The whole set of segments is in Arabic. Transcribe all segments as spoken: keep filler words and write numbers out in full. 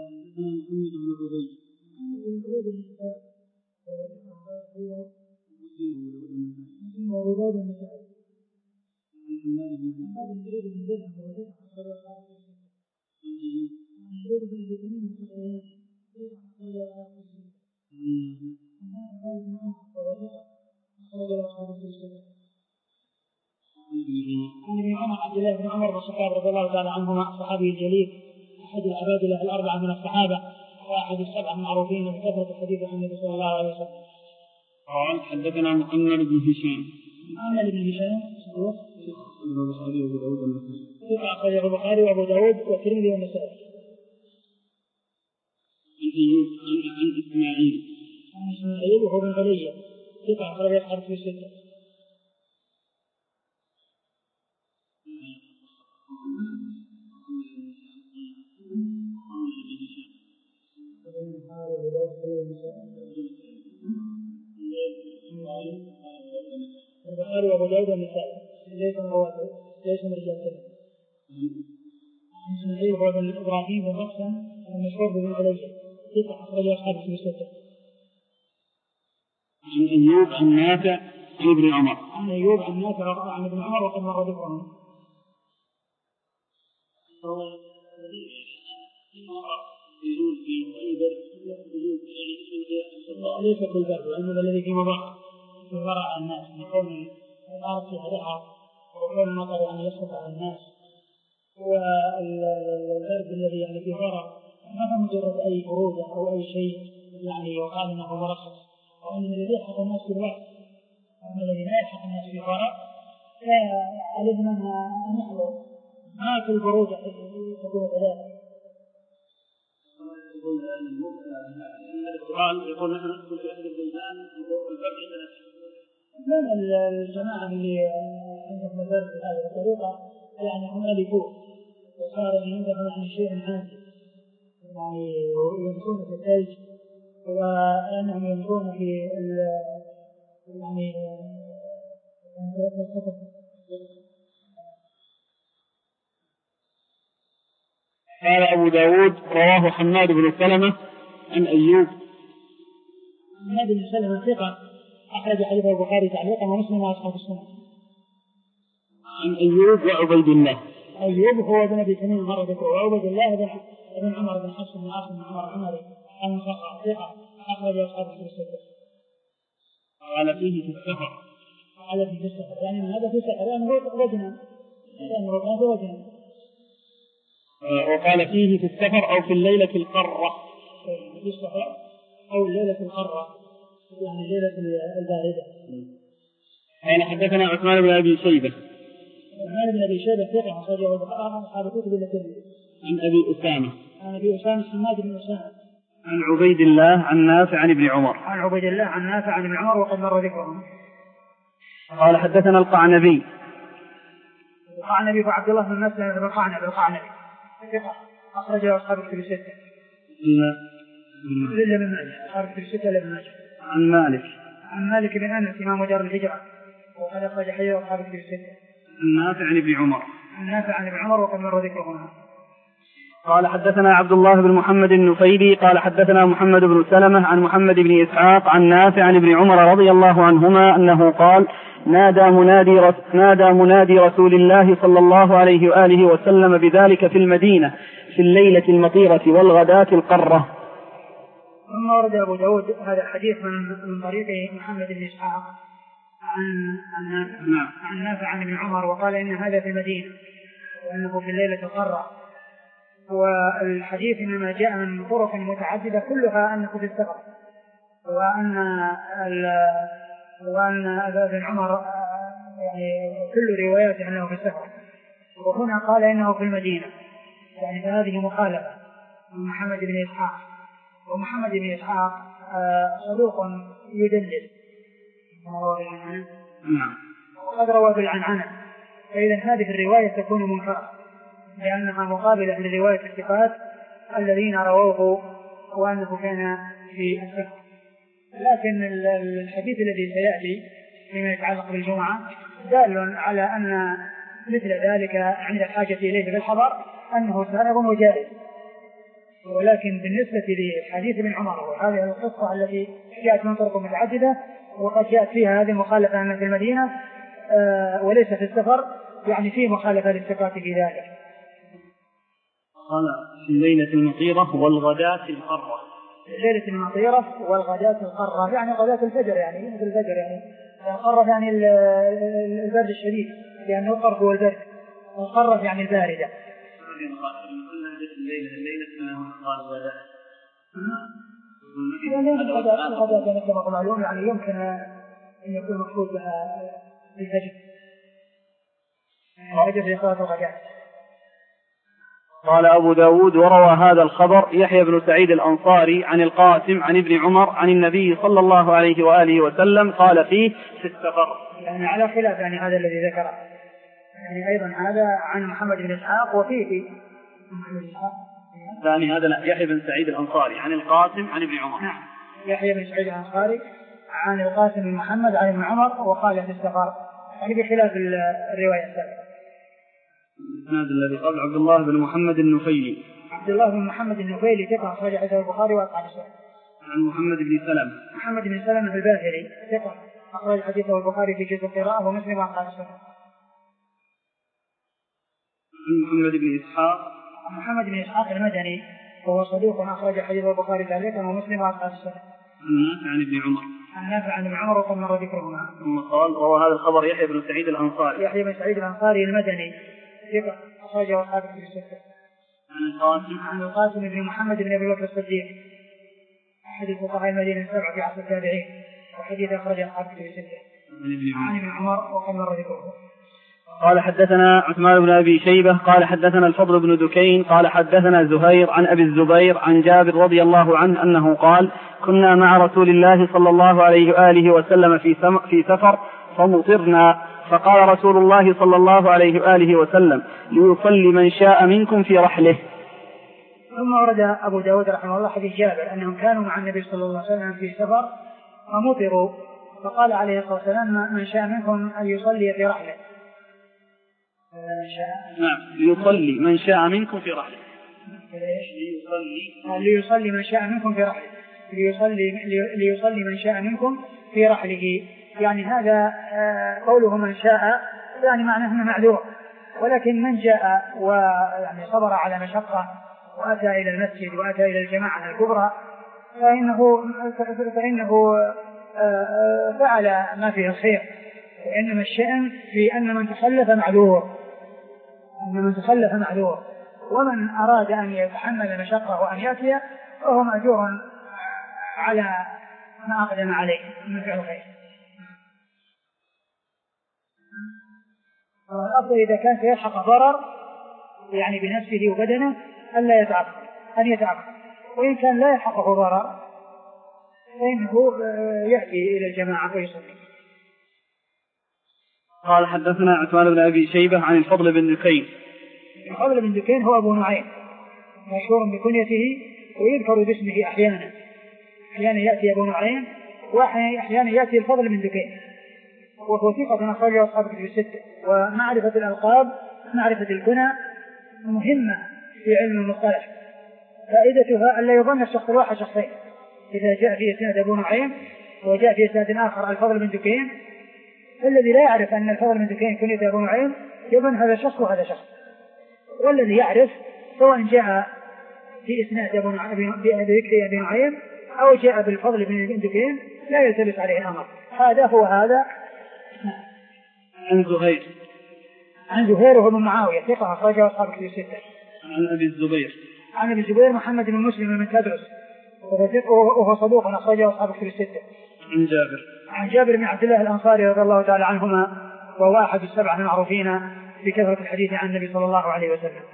محمد بن عبيد عبد الله بن عمر والصحابة رضي الله تعالى عنهما الصحابي الجليل أحد العباد الأربعة من الصحابة وأحد السبعة المعروفين بكثرة الحديث عن النبي صلى الله عليه وسلم. قال حدثنا محمد بن هشام محمد بن هشام صدوق البخاري وأبو داود والنسائي ثقة أخرجه البخاري وأبو داود والترمذي والنسائي. عن أيوب عن إسماعيل عن إسماعيل وهو بن علي ثقة أخرجه الحارث في الستة. البخاري وأبو داود والنسائي ليس رواه ليس من رجال الترمذي. عن إسماعيل وهو بن إبراهيم بن مقسم المشهور بن علي ثقة أخرجه الحارث في الستة. عن أيوب عن نافع عن ابن عمر عن أيوب عن نافع عن ابن عمر وقد مر ذكرهم. يزول في البر يزول ليس في البر وإنما الذي في مضر يضرع الناس من كون الأرض فيها دحر وكون المطر يعني يسقط على الناس والبرد الذي يعني فيه ضرر ما هو مجرد أي برودة أو أي شيء يعني يقال أنه مرخص وإنما الذي يلحق الناس في الوقت وأما الذي لا يلحق الناس في ضرر فعلمنا أن نحضر ما في البرودة تكون ثلاثة. قال يقول نحن ندخل في أهل البلدان من الجماعة اللي عندهم مدارس بهذه الطريقة يعني هم ألفوه وصار عندهم يعني شيء عادي يعني يمشون في الثلج وأنهم يمشون في يعني قال أبو داود رواه حماد بن سلمة عن أيوب. حماد بن سلمة ثقة أخرج حديث البخاري تعليقا ومسلم وأصحاب السنة. عن أيوب وعبيد الله. أيوب هو ابن أبي تميم مر ذكره وعبيد الله بن عمر بن حفص بن عاصم بن عمر العمري ثقة أخرج أصحاب السنة. قال فيه في السفر. قال فيه في السفر يعني هذا في سفر لأنه وجنا لأنه كان في وجنا. وقال فيه في السفر أو في الليلة القرة. في السفر أو الليلة القرة يعني الليلة الباردة. قال حدثنا عثمان بن أبي شيبة. عثمان بن أبي شيبة ثقة أخرجه البخاري أصحاب الكتب التي. عن أبي أسامة. عن أبي أسامة حماد بن أسامة. عن عبيد الله عن نافع عن ابن عمر. عن عبيد الله عن نافع عن ابن عمر وقد مر ذكرهم. قال حدثنا القعنبي. القعنبي وعبد الله بن مسلم بن القعنبي القعنبي ثقة أخرجه أصحاب الكتب الستة. إلا من ماجه أصحاب الكتب الستة إلا من ماجه. عن مالك. عن مالك بن أنس إمام دار الهجرة وقد أخرج حديث أصحاب الكتب الستة. عن نافع عن ابن عمر. عن نافع عن ابن عمر وقد مر ذكرهما. قال حدثنا عبد الله بن محمد النفيلي قال حدثنا محمد بن سلمة عن محمد بن إسحاق عن نافع عن ابن عمر رضي الله عنهما أنه قال نادى منادي, رس نادى منادي رسول الله صلى الله عليه وآله وسلم بذلك في المدينة في الليلة المطيرة والغداة القرة. ثم ورد أبو داود هذا الحديث من طريق محمد بن إسحاق عن عن نافع عن ابن عمر وقال إن هذا في المدينة وأنه في الليلة القرة. والحديث إنما جاء من طرق متعددة كلها أنه في السفر وأن وأن ابن عمر يعني كل رواياته أنه في السفر وهنا قال إنه في المدينة يعني فهذه مخالفة من محمد بن إسحاق ومحمد بن إسحاق صدوق يدلل وقد روى بالعنعنة فإذا هذه الرواية تكون منكرة لأنها مقابلة لرواية الثقات الذين رووه وأنه كان في السفر. لكن الحديث الذي سيأتي فيما يتعلق بالجمعة دال على أن مثل ذلك عند الحاجة إليه بالحضر أنه سائغ وجائز ولكن بالنسبة لحديث ابن عمر وهذه القصة التي جاءت من طرق متعددة وقد جاءت فيها هذه المخالفة أن في المدينة آه وليس في السفر، يعني فيه مخالفة للثقات في ذلك. قال في الليلة المطيرة والغداة القرة. الليلة المطيرة والغداة القرة يعني غداة الفجر، يعني مثل الفجر، يعني القرة يعني البرد الشديد لأنه القرب هو البرد، القرة يعني الباردة. الليلة الغداة يعني كما معلوم يعني يمكن أن يكون مقصود بها الفجر، الفجر في صلاة الغداة. قال أبو داود وروى هذا الخبر يحيى بن سعيد الأنصاري عن القاسم عن ابن عمر عن النبي صلى الله عليه وآله وسلم قال فيه في السفر، يعني على خلاف يعني هذا الذي ذكره، يعني أيضا هذا عن محمد بن إسحاق وفيه في محمد بن إسحاق ثاني هذا يحيى بن سعيد الأنصاري عن القاسم عن ابن عمر. نعم يحيى بن سعيد الأنصاري عن القاسم بن محمد عن ابن عمر وقال في السفر، يعني بخلاف الرواية السابقة. الإسناد الذي قبل عبد الله بن محمد النفيلي. عبد الله بن محمد النفيلي ثقة أخرج حديثه البخاري وأصحاب السنن. عن محمد بن سلمة. محمد بن سلمة الباهلي ثقة أخرج حديثه البخاري في جزء القراءة ومسلم وأصحاب السنن. عن محمد بن إسحاق. محمد بن إسحاق المدني وهو صدوق أخرج حديثه البخاري تعليقا ومسلم وأصحاب السنن. عن ابن عمر. عن نافع عن ابن عمر وقد مر ذكرهما. ثم قال وهو هذا الخبر يحيى بن سعيد الأنصاري. يحيى بن سعيد الأنصاري المدني ثقة أخرجه أصحاب الكتب الستة. عن القاسم. عن القاسم بن محمد بن أبي بكر الصديق أحد الفقهاء المدينة السبعة في عصر التابعين وحديث أخرجه أصحاب الكتب الستة. عن ابن عمر وقد مر ذكره. قال حدثنا عثمان بن أبي شيبة قال حدثنا الفضل بن دكين قال حدثنا زهير عن أبي الزبير عن جابر رضي الله عنه أنه قال كنا مع رسول الله صلى الله عليه وآله وسلم في في سفر فمطرنا فقال رسول الله صلى الله عليه وآله وسلم ليصلي من شاء منكم في رحله. ثم ورد أبو داود رحمه الله حديث جابر أنهم كانوا مع النبي صلى الله عليه وسلم في سفر فمطروا فقال عليه الصلاة والسلام من شاء منكم أن يصلي في رحله. نعم ليصلي من شاء منكم في رحله. ليصلي ليصلي من شاء منكم في رحله ليصلي ليصلي من شاء منكم في رحله، يعني هذا قوله من شاء يعني معناه انه معذور، ولكن من جاء ويعني صبر على مشقة وأتى إلى المسجد وأتى إلى الجماعة الكبرى فإنه فإنه فعل ما فيه الخير، وإنما الشأن في أن من تخلف معذور أن من تخلف معذور ومن أراد أن يتحمل المشقة وأن يأتي فهو مأجور على ما أقدم عليه من فعل الخير. الأفضل إذا كان سيلحق ضرر يعني بنفسه وبدنه ألا يتعب أن يتعب، وإن كان لا يلحقه ضرر فإنه يأتي إلى الجماعة ويصلي. قال حدثنا عثمان بن أبي شيبة عن الفضل بن دكين. الفضل بن دكين هو أبو نعيم مشهور بكنيته ويذكر باسمه أحيانا، أحيانا يأتي أبو نعيم وأحيانا يأتي الفضل بن دكين، وهو ثقة أخرجه أصحاب الكتب الستة. ومعرفة الألقاب معرفة الكنى مهمة في علم المصطلح، فائدتها ألا يظن الشخص الواحد شخصين، إذا جاء في إسناد أبو نعيم وجاء في إسناد آخر الفضل بن دكين الذي لا يعرف أن الفضل بن دكين كنية أبو نعيم يظن هذا شخص وهذا شخص، والذي يعرف سواء جاء في إسناد أبو نعيم بذكر أبي نعيم أو جاء بالفضل بن دكين لا يلتبس عليه الأمر. هذا هو هذا. عن زهير عن زهير وهو من معاوية ثقة أخرجه أصحاب الكتب الستة. عن أبي الزبير عن أبي الزبير محمد بن مسلم من تدرس وهو صدوق أخرجه أصحاب الكتب الستة. عن جابر عن جابر بن عبد الله الأنصاري رضي الله تعالى عنهما وهو أحد السبعة المعروفين بكثرة الحديث عن النبي صلى الله عليه وسلم.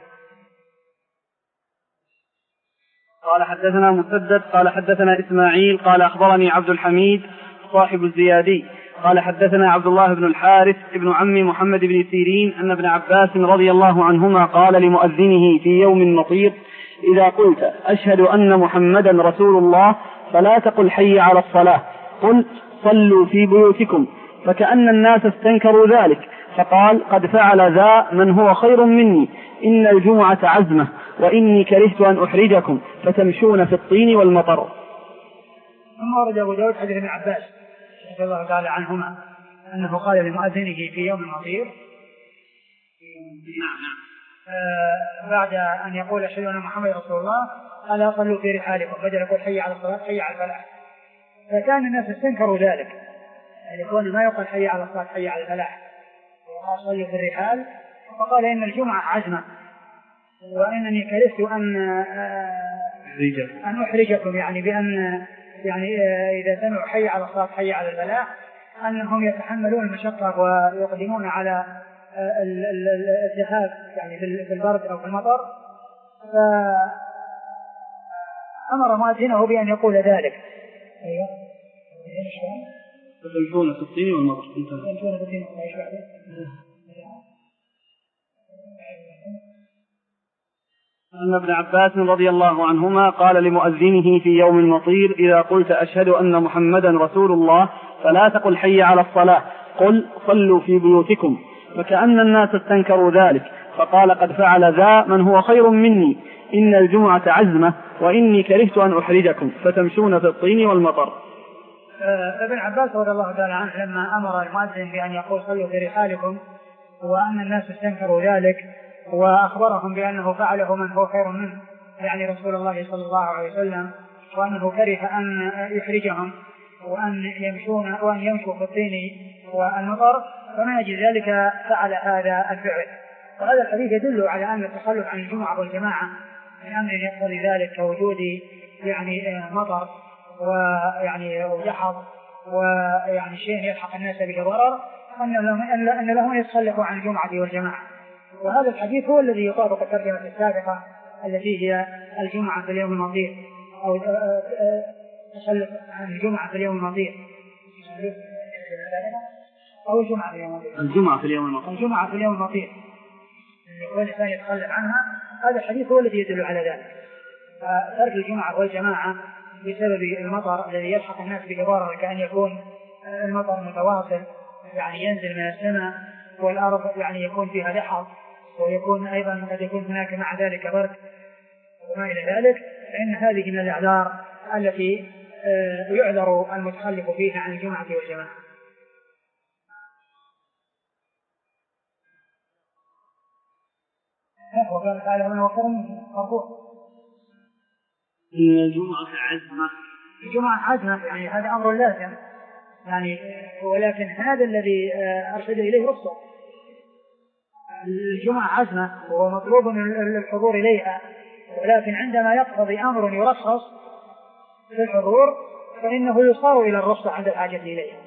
قال حدثنا مسدد قال حدثنا إسماعيل قال أخبرني عبد الحميد صاحب الزيادي قال حدثنا عبد الله بن الحارث ابن عم محمد بن سيرين أن ابن عباس رضي الله عنهما قال لمؤذنه في يوم مطير إذا قلت أشهد أن محمدا رسول الله فلا تقل حي على الصلاة، قل صلوا في بيوتكم، فكأن الناس استنكروا ذلك فقال قد فعل ذا من هو خير مني، إن الجمعة عزمة وإني كرهت أن أحرجكم فتمشون في الطين والمطر. ثم ورد أبو داود حديث ابن عباس رضي الله تعالى عنهما أنه قال لمؤذنه في يوم المطير آه بعد أن يقول أشهد أن محمد رسول الله ألا صلوا في رحالكم، بدل يقول حي على الصلاة حي على الفلاح. فكان الناس استنكروا ذلك، يعني يقول ما يقول حي على الصلاة حي على الفلاح وصلوا في الرحال. فقال إن الجمعة عزمة وإنني كرهت أن أن أحرجكم، يعني بأن يعني إذا سمعوا حي على الصلاة حي على الفلاح أنهم يتحملون المشقة ويقدمون على الذهاب يعني في البرد أو في المطر. فأمر مؤذنه بأن يقول ذلك. أيوة. فتمشون في الطين والمطر. فتمشون في الطين والمطر. أن ابن عباس رضي الله عنهما قال لمؤذنه في يوم المطير إذا قلت أشهد أن محمدا رسول الله فلا تقل حي على الصلاة، قل صلوا في بيوتكم. فكأن الناس استنكروا ذلك، فقال قد فعل ذا من هو خير مني، إن الجمعة عزمة وإني كرهت أن أحرجكم فتمشون في الطين والمطر. ابن عباس رضي الله تعالى عنه لما أمر المؤذن بأن يقول صلوا في رحالكم وأن الناس استنكروا ذلك وأخبرهم بأنه فعله من هو خير منه، يعني رسول الله صلى الله عليه وسلم، وأنه كره أن يحرجهم وأن يمشون وأن يمشوا في الطين والمطر، فمن أجل ذلك فعل هذا الفعل. وهذا الحديث يدل على أن التخلف عن الجمعة والجماعة من أمر يقتضي ذلك كوجود يعني مطر ويعني وجحظ ويعني شيء يلحق الناس به ضرر، أن لهم أن لهم يتخلفوا عن الجمعة والجماعة. وهذا الحديث هو الذي يطابق الترجمة السابقة التي هي الجمعة في اليوم المطير أو تخلف عن الجمعة في اليوم المطير أو الجمعة في اليوم المطير الجمعة في اليوم المطير الجمعة في اليوم المطير والإنسان يتخلف عنها. هذا الحديث هو الذي يدل على ذلك. ترك الجمعة والجماعة بسبب المطر الذي يلحق الناس بضرر، كأن يكون المطر متواصل يعني ينزل من السماء والأرض يعني يكون فيها لحظ، ويكون أيضا قد يكون هناك مع ذلك برد وما إلى ذلك، فإن هذه من الأعذار التي يعذر المتخلف فيها عن الجمعة والجماعة. وقال تعالى من وقر مرفوع إن الجمعة عزمة. الجمعة عزمة يعني هذا أمر لازم يعني، ولكن هذا الذي أرشد إليه رخصة. الجمعة عزمة وهو مطلوب الحضور إليها، ولكن عندما يقتضي أمر يرخص في الحضور فإنه يصار إلى الرخصة عند الحاجة إليها.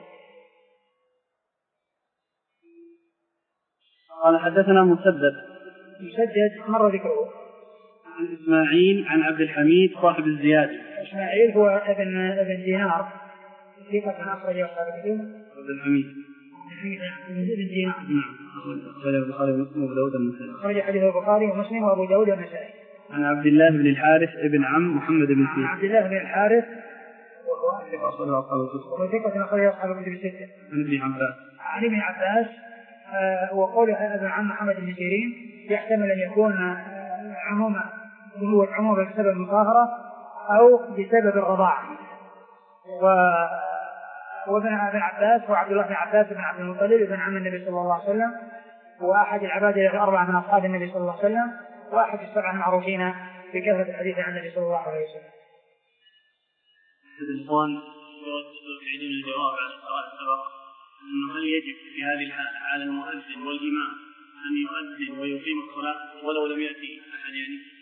قال حدثنا مسدد مسدد مر ذكره عن إسماعيل عن عبد الحميد صاحب الزيادي. إسماعيل هو ابن ابن دينار ثقة أخرج أصحاب الكتب. عبد الحميد ابن دينار نعم أخرج البخاري ومسلم وأبو داود والنسائي. أخرج حديث البخاري ومسلم وأبو داود والنسائي. عن عبد الله بن الحارث ابن عم محمد بن سيد. عبد الله بن الحارث وهو ثقة أخرج أصحاب الكتب الستة. عن ابن عباس عن ابن عباس آه وقوله ابن عم محمد بن سيرين يحتمل أن يكون آه عموما هو عموما بسبب المطهرة أو بسبب الرضاعة. و وابن عباس هو عبد الله بن عباس بن عبد المطلب ابن عم النبي صلى الله عليه وسلم، وأحد العبادة الأربعة من أصحاب النبي صلى الله عليه وسلم، وأحد السبعة المعروفين بكثرة الحديث عن النبي صلى الله عليه وسلم. الإخوان يعيدون الجواب على السؤال السابق أنه هل يجب في هذه الحالة على المؤذن والإمام أن يؤذن ويقيم الصلاة ولو لم يأتي أحد يعني؟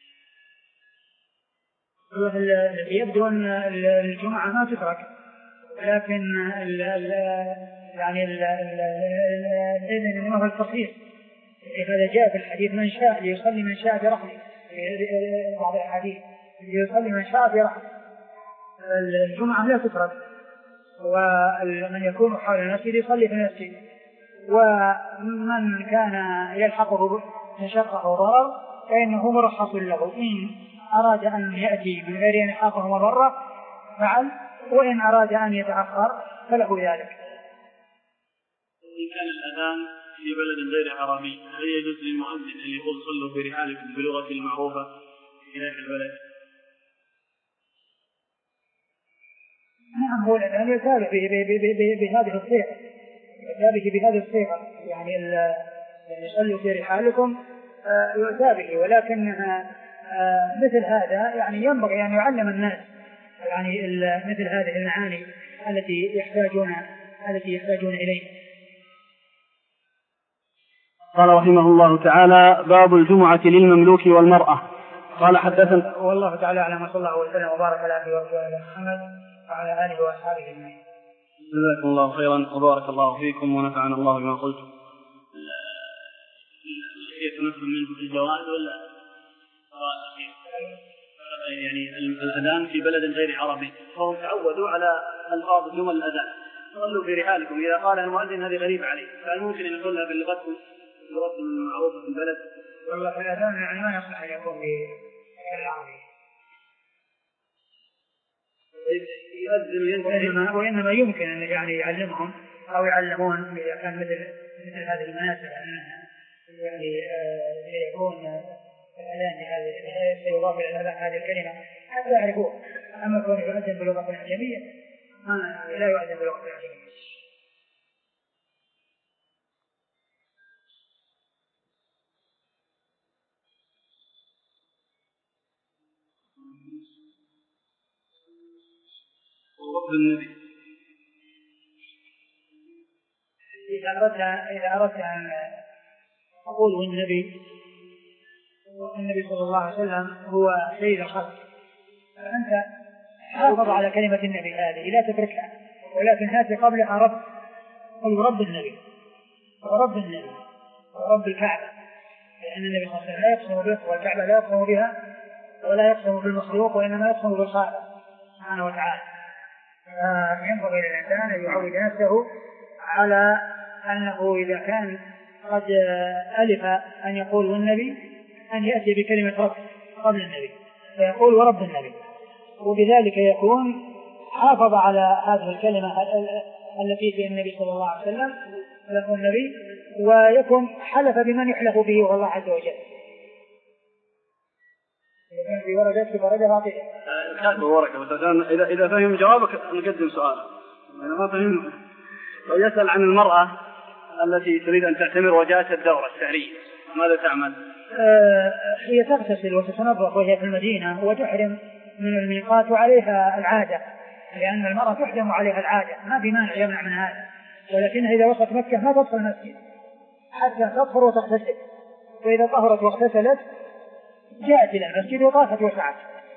يبدو أن الجمعة ما تترك، لكن ال ال يعني الإذن هو التصحيح. هذا جاء في الحديث من شاء ليصلي من شاء برحله، في بعض الحديث ليصلي من شاء برحله. الجمعة لا تترك، ومن يكون حول المسجد يصلي في المسجد، ومن كان يلحقه مشقة أو ضرر فإنه مرخص له، إن أراد أن يأتي من غير أن يلحقه مضرة فعل، وإن أراد أن يتأخر فله ذلك. إن كان الأذان في بلد غير عربي هل يجوز للمؤذن أن يقول صلوا في رحالكم بلغة المعروفة في ذلك البلد؟ نعم، هو الآن يتابع بهذه الصيغة، يتابع بهذه الصيغة، يعني يصلوا في رحالكم يتابع، ولكنها مثل هذا يعني ينبغي أن يعلم الناس يعني مثل هذه المعاني التي يحتاجون التي يحتاجون إليها. قال رحمه الله تعالى: باب الجمعة للمملوك والمرأة. قال حدثنا والله تعالى أعلم، وصلى الله وسلم وبارك على عبده ورسوله محمد وعلى آله وأصحابه أجمعين. جزاكم الله خيرا وبارك الله فيكم ونفعنا الله بما قلتم. يتنفذ منه في الجواز ولا يعني الأذان في بلد غير عربي فهم تعودوا على ألفاظ جمل الأذان، صلوا في رحالكم، إذا قال المؤذن هذه غريبة عليه، فهل ممكن أن يقولها بلغتهم اللغة المعروفة في البلد؟ والله في الأذان يعني ما يصلح أن يكون بالعربي، وإنما, وإنما يمكن أن يعني يعلمهم أو يعلمون إذا كان مثل مثل هذه المناسبة يعني يكون الإعلان بهذه سيضاف إلى هذه الكلمة حتى يعرفوه. أما كونه يؤذن بلغة أعجمية لا يؤذن بلغة أعجمية. النبي إذا أردت إذا أردت أن أقول والنبي النبي صلى الله عليه وسلم هو سيد الخلق، فأنت حافظ على كلمة النبي هذه لا تتركها، ولكن هاتي قبلها رب، قل رب النبي ورب النبي ورب الكعبة، لأن النبي صلى الله عليه وسلم لا يقسم بها والكعبة لا يقسم بها ولا يقسم بالمخلوق وإنما يقسم بالخالق سبحانه وتعالى. فينبغي للإنسان أن يعود نفسه على أنه إذا كان قد ألف أن يقول والنبي أن يأتي بكلمة رب قبل النبي فيقول ورب النبي، وبذلك يكون حافظ على هذه الكلمة التي في النبي صلى الله عليه وسلم له النبي، ويكون حلف بمن يحلف به والله عز وجل. في ورقة في ورقة عاطفة كاتب ورقة بس عشان إذا إذا فهم جوابك نقدم سؤال. أنا ما فهم. ويسأل عن المرأة التي تريد أن تعتمر وجاءت الدورة الشهرية ماذا تعمل؟ آه هي تغتسل وتتنظف وهي في المدينة وتحرم من الميقات وعليها العادة، لأن المرأة تحرم عليها العادة ما بمانع يمنع من هذا، ولكنها إذا وصلت مكة ما تدخل المسجد حتى تطهر وتغتسل، وإذا طهرت واغتسلت جاءت إلى المسجد وطافت وسعت.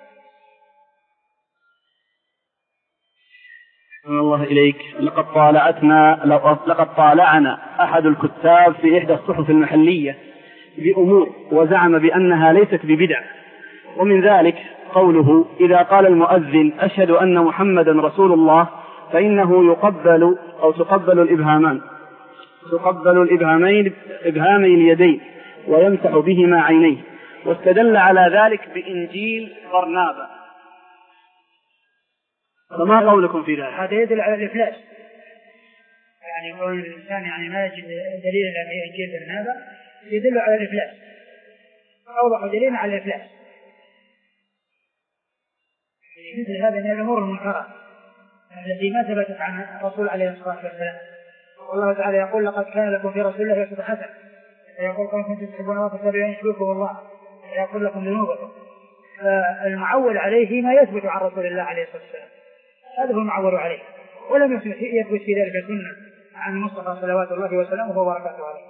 الله إليك. لقد طالعتنا لقد طالعنا أحد الكتاب في إحدى الصحف المحلية بأمور وزعم بأنها ليست ببدع، ومن ذلك قوله: إذا قال المؤذن أشهد أن محمدا رسول الله فإنه يقبل أو تقبل الإبهامان تقبل الإبهامين إبهامي اليدين ويمسح بهما عينيه، واستدل على ذلك بإنجيل برنابا، فما قولكم في ذلك؟ هذا يدل على الإفلاس، يعني كون الإنسان يعني ما يجد دليل على إنجيل برنابا يدل على الإفلاس، أوضح دليل على الإفلاس. مثل هذا من الأمور المنكرة التي ما ثبتت عن الرسول عليه الصلاة والسلام. والله تعالى يقول: لقد كان لكم في رسول الله أسوة حسنة، يقول: كم كنتم تحبون الله فاتبعوني يحببكم الله ويغفر لكم ذنوبكم. فالمعول عليه ما يثبت عن رسول الله عليه الصلاة والسلام، هذا هو المعول عليه، ولم يثبت في ذلك سنة عن المصطفى صلوات الله وسلامه وبركاته عليه.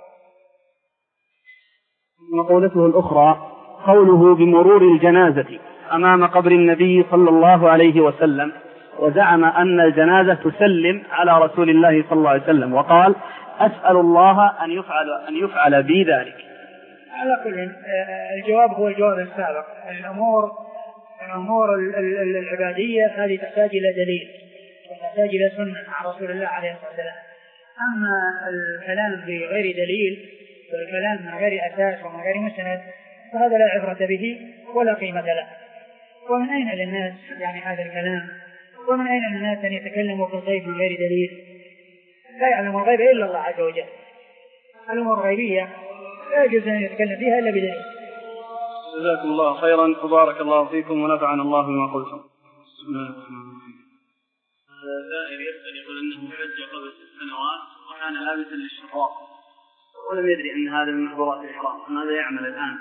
مقولته الأخرى قوله بمرور الجنازة أمام قبر النبي صلى الله عليه وسلم، وزعم أن الجنازة تسلم على رسول الله صلى الله عليه وسلم، وقال: أسأل الله أن يفعل أن يفعل بي ذلك. على كل الجواب هو الجواب السابق. الأمور الأمور العبادية هذه تحتاج إلى دليل وتحتاج إلى سنة عن رسول الله عليه الصلاة والسلام. أما الكلام بغير دليل والكلام من غير أساس ومن غير مستند فهذا لا عبرة به ولا قيمة له. ومن أين للناس يعني هذا الكلام؟ ومن أين للناس أن يتكلموا في الغيب من غير دليل؟ لا يعلم الغيب إلا الله عز وجل. الأمور الغيبية لا يجوز أن يتكلم فيها إلا بدليل. جزاكم الله خيرا وبارك الله فيكم ونفعنا الله بما قلتم. بسم الله الرحمن الرحيم. سائل يسأل يقول أنه حج قبل ست سنوات وكان لابسا للشراط ولم يدري أن هذا من محظورات الإحرام، ماذا يعمل الآن؟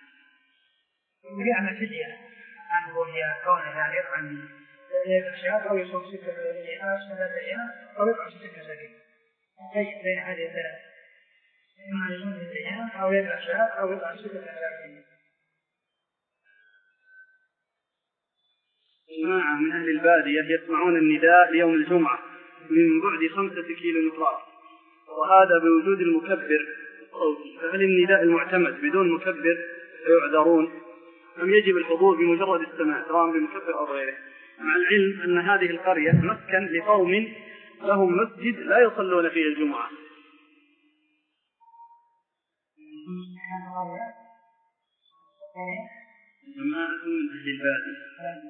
يعمل فدية عنه وهي كونه يعني يطعم الأشياء أو يصوم ستة أيام ثلاثة أيام أو يطعم ستة مساكين. يخير بين هذه الثلاث، إما يصوم ستة أيام أو يطعم الأشياء أو يطعم ستة مساكين. جماعة من أهل البادية يسمعون النداء ليوم الجمعة من بعد خمسة كيلو مترات، وهذا بوجود المكبر الصوتي، فهل النداء المعتمد بدون مكبر يعذرون أم يجب الحضور بمجرد السماع سواء بمكبر أو غيره؟ مع العلم أن هذه القرية مسكن لقوم لهم مسجد لا يصلون فيه الجمعة. جماعة من أهل البادية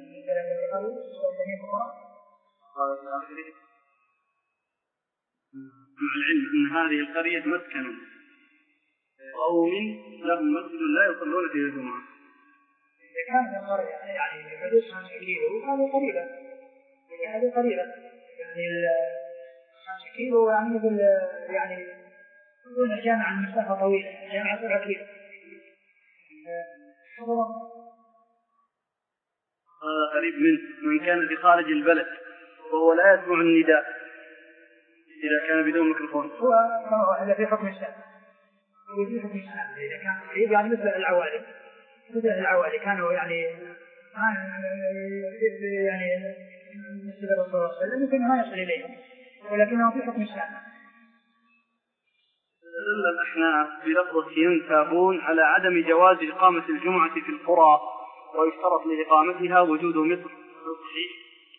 مع العلم أن هذه القرية مسكن قوم لهم مسجد لا يصلون فيه الجمعة. إذا كانت القرية يعني حدود خمسة كيلو هذه قريبة، هذه قريبة يعني خمسة كيلو يعني مثل يعني يكون الجامعة مسافة طويلة، الجامعة سبعة كيلو. هذا قريب منه من كان في خارج البلد وهو لا يسمع النداء إذا كان بدون ميكروفون. هو هذا في حكم الشام، هو في حكم الشام إذا كان قريب يعني مثل العوالي، مثل العوالي كانوا يعني يعني مثل الرسول صلى الله عليه وسلم يمكن ما يصل إليهم، ولكنه في حكم الشام. دل الأحناف بلفظة ينتابون على عدم جواز إقامة الجمعة في القرى ويشترط لإقامتها وجود مصر. صحيح؟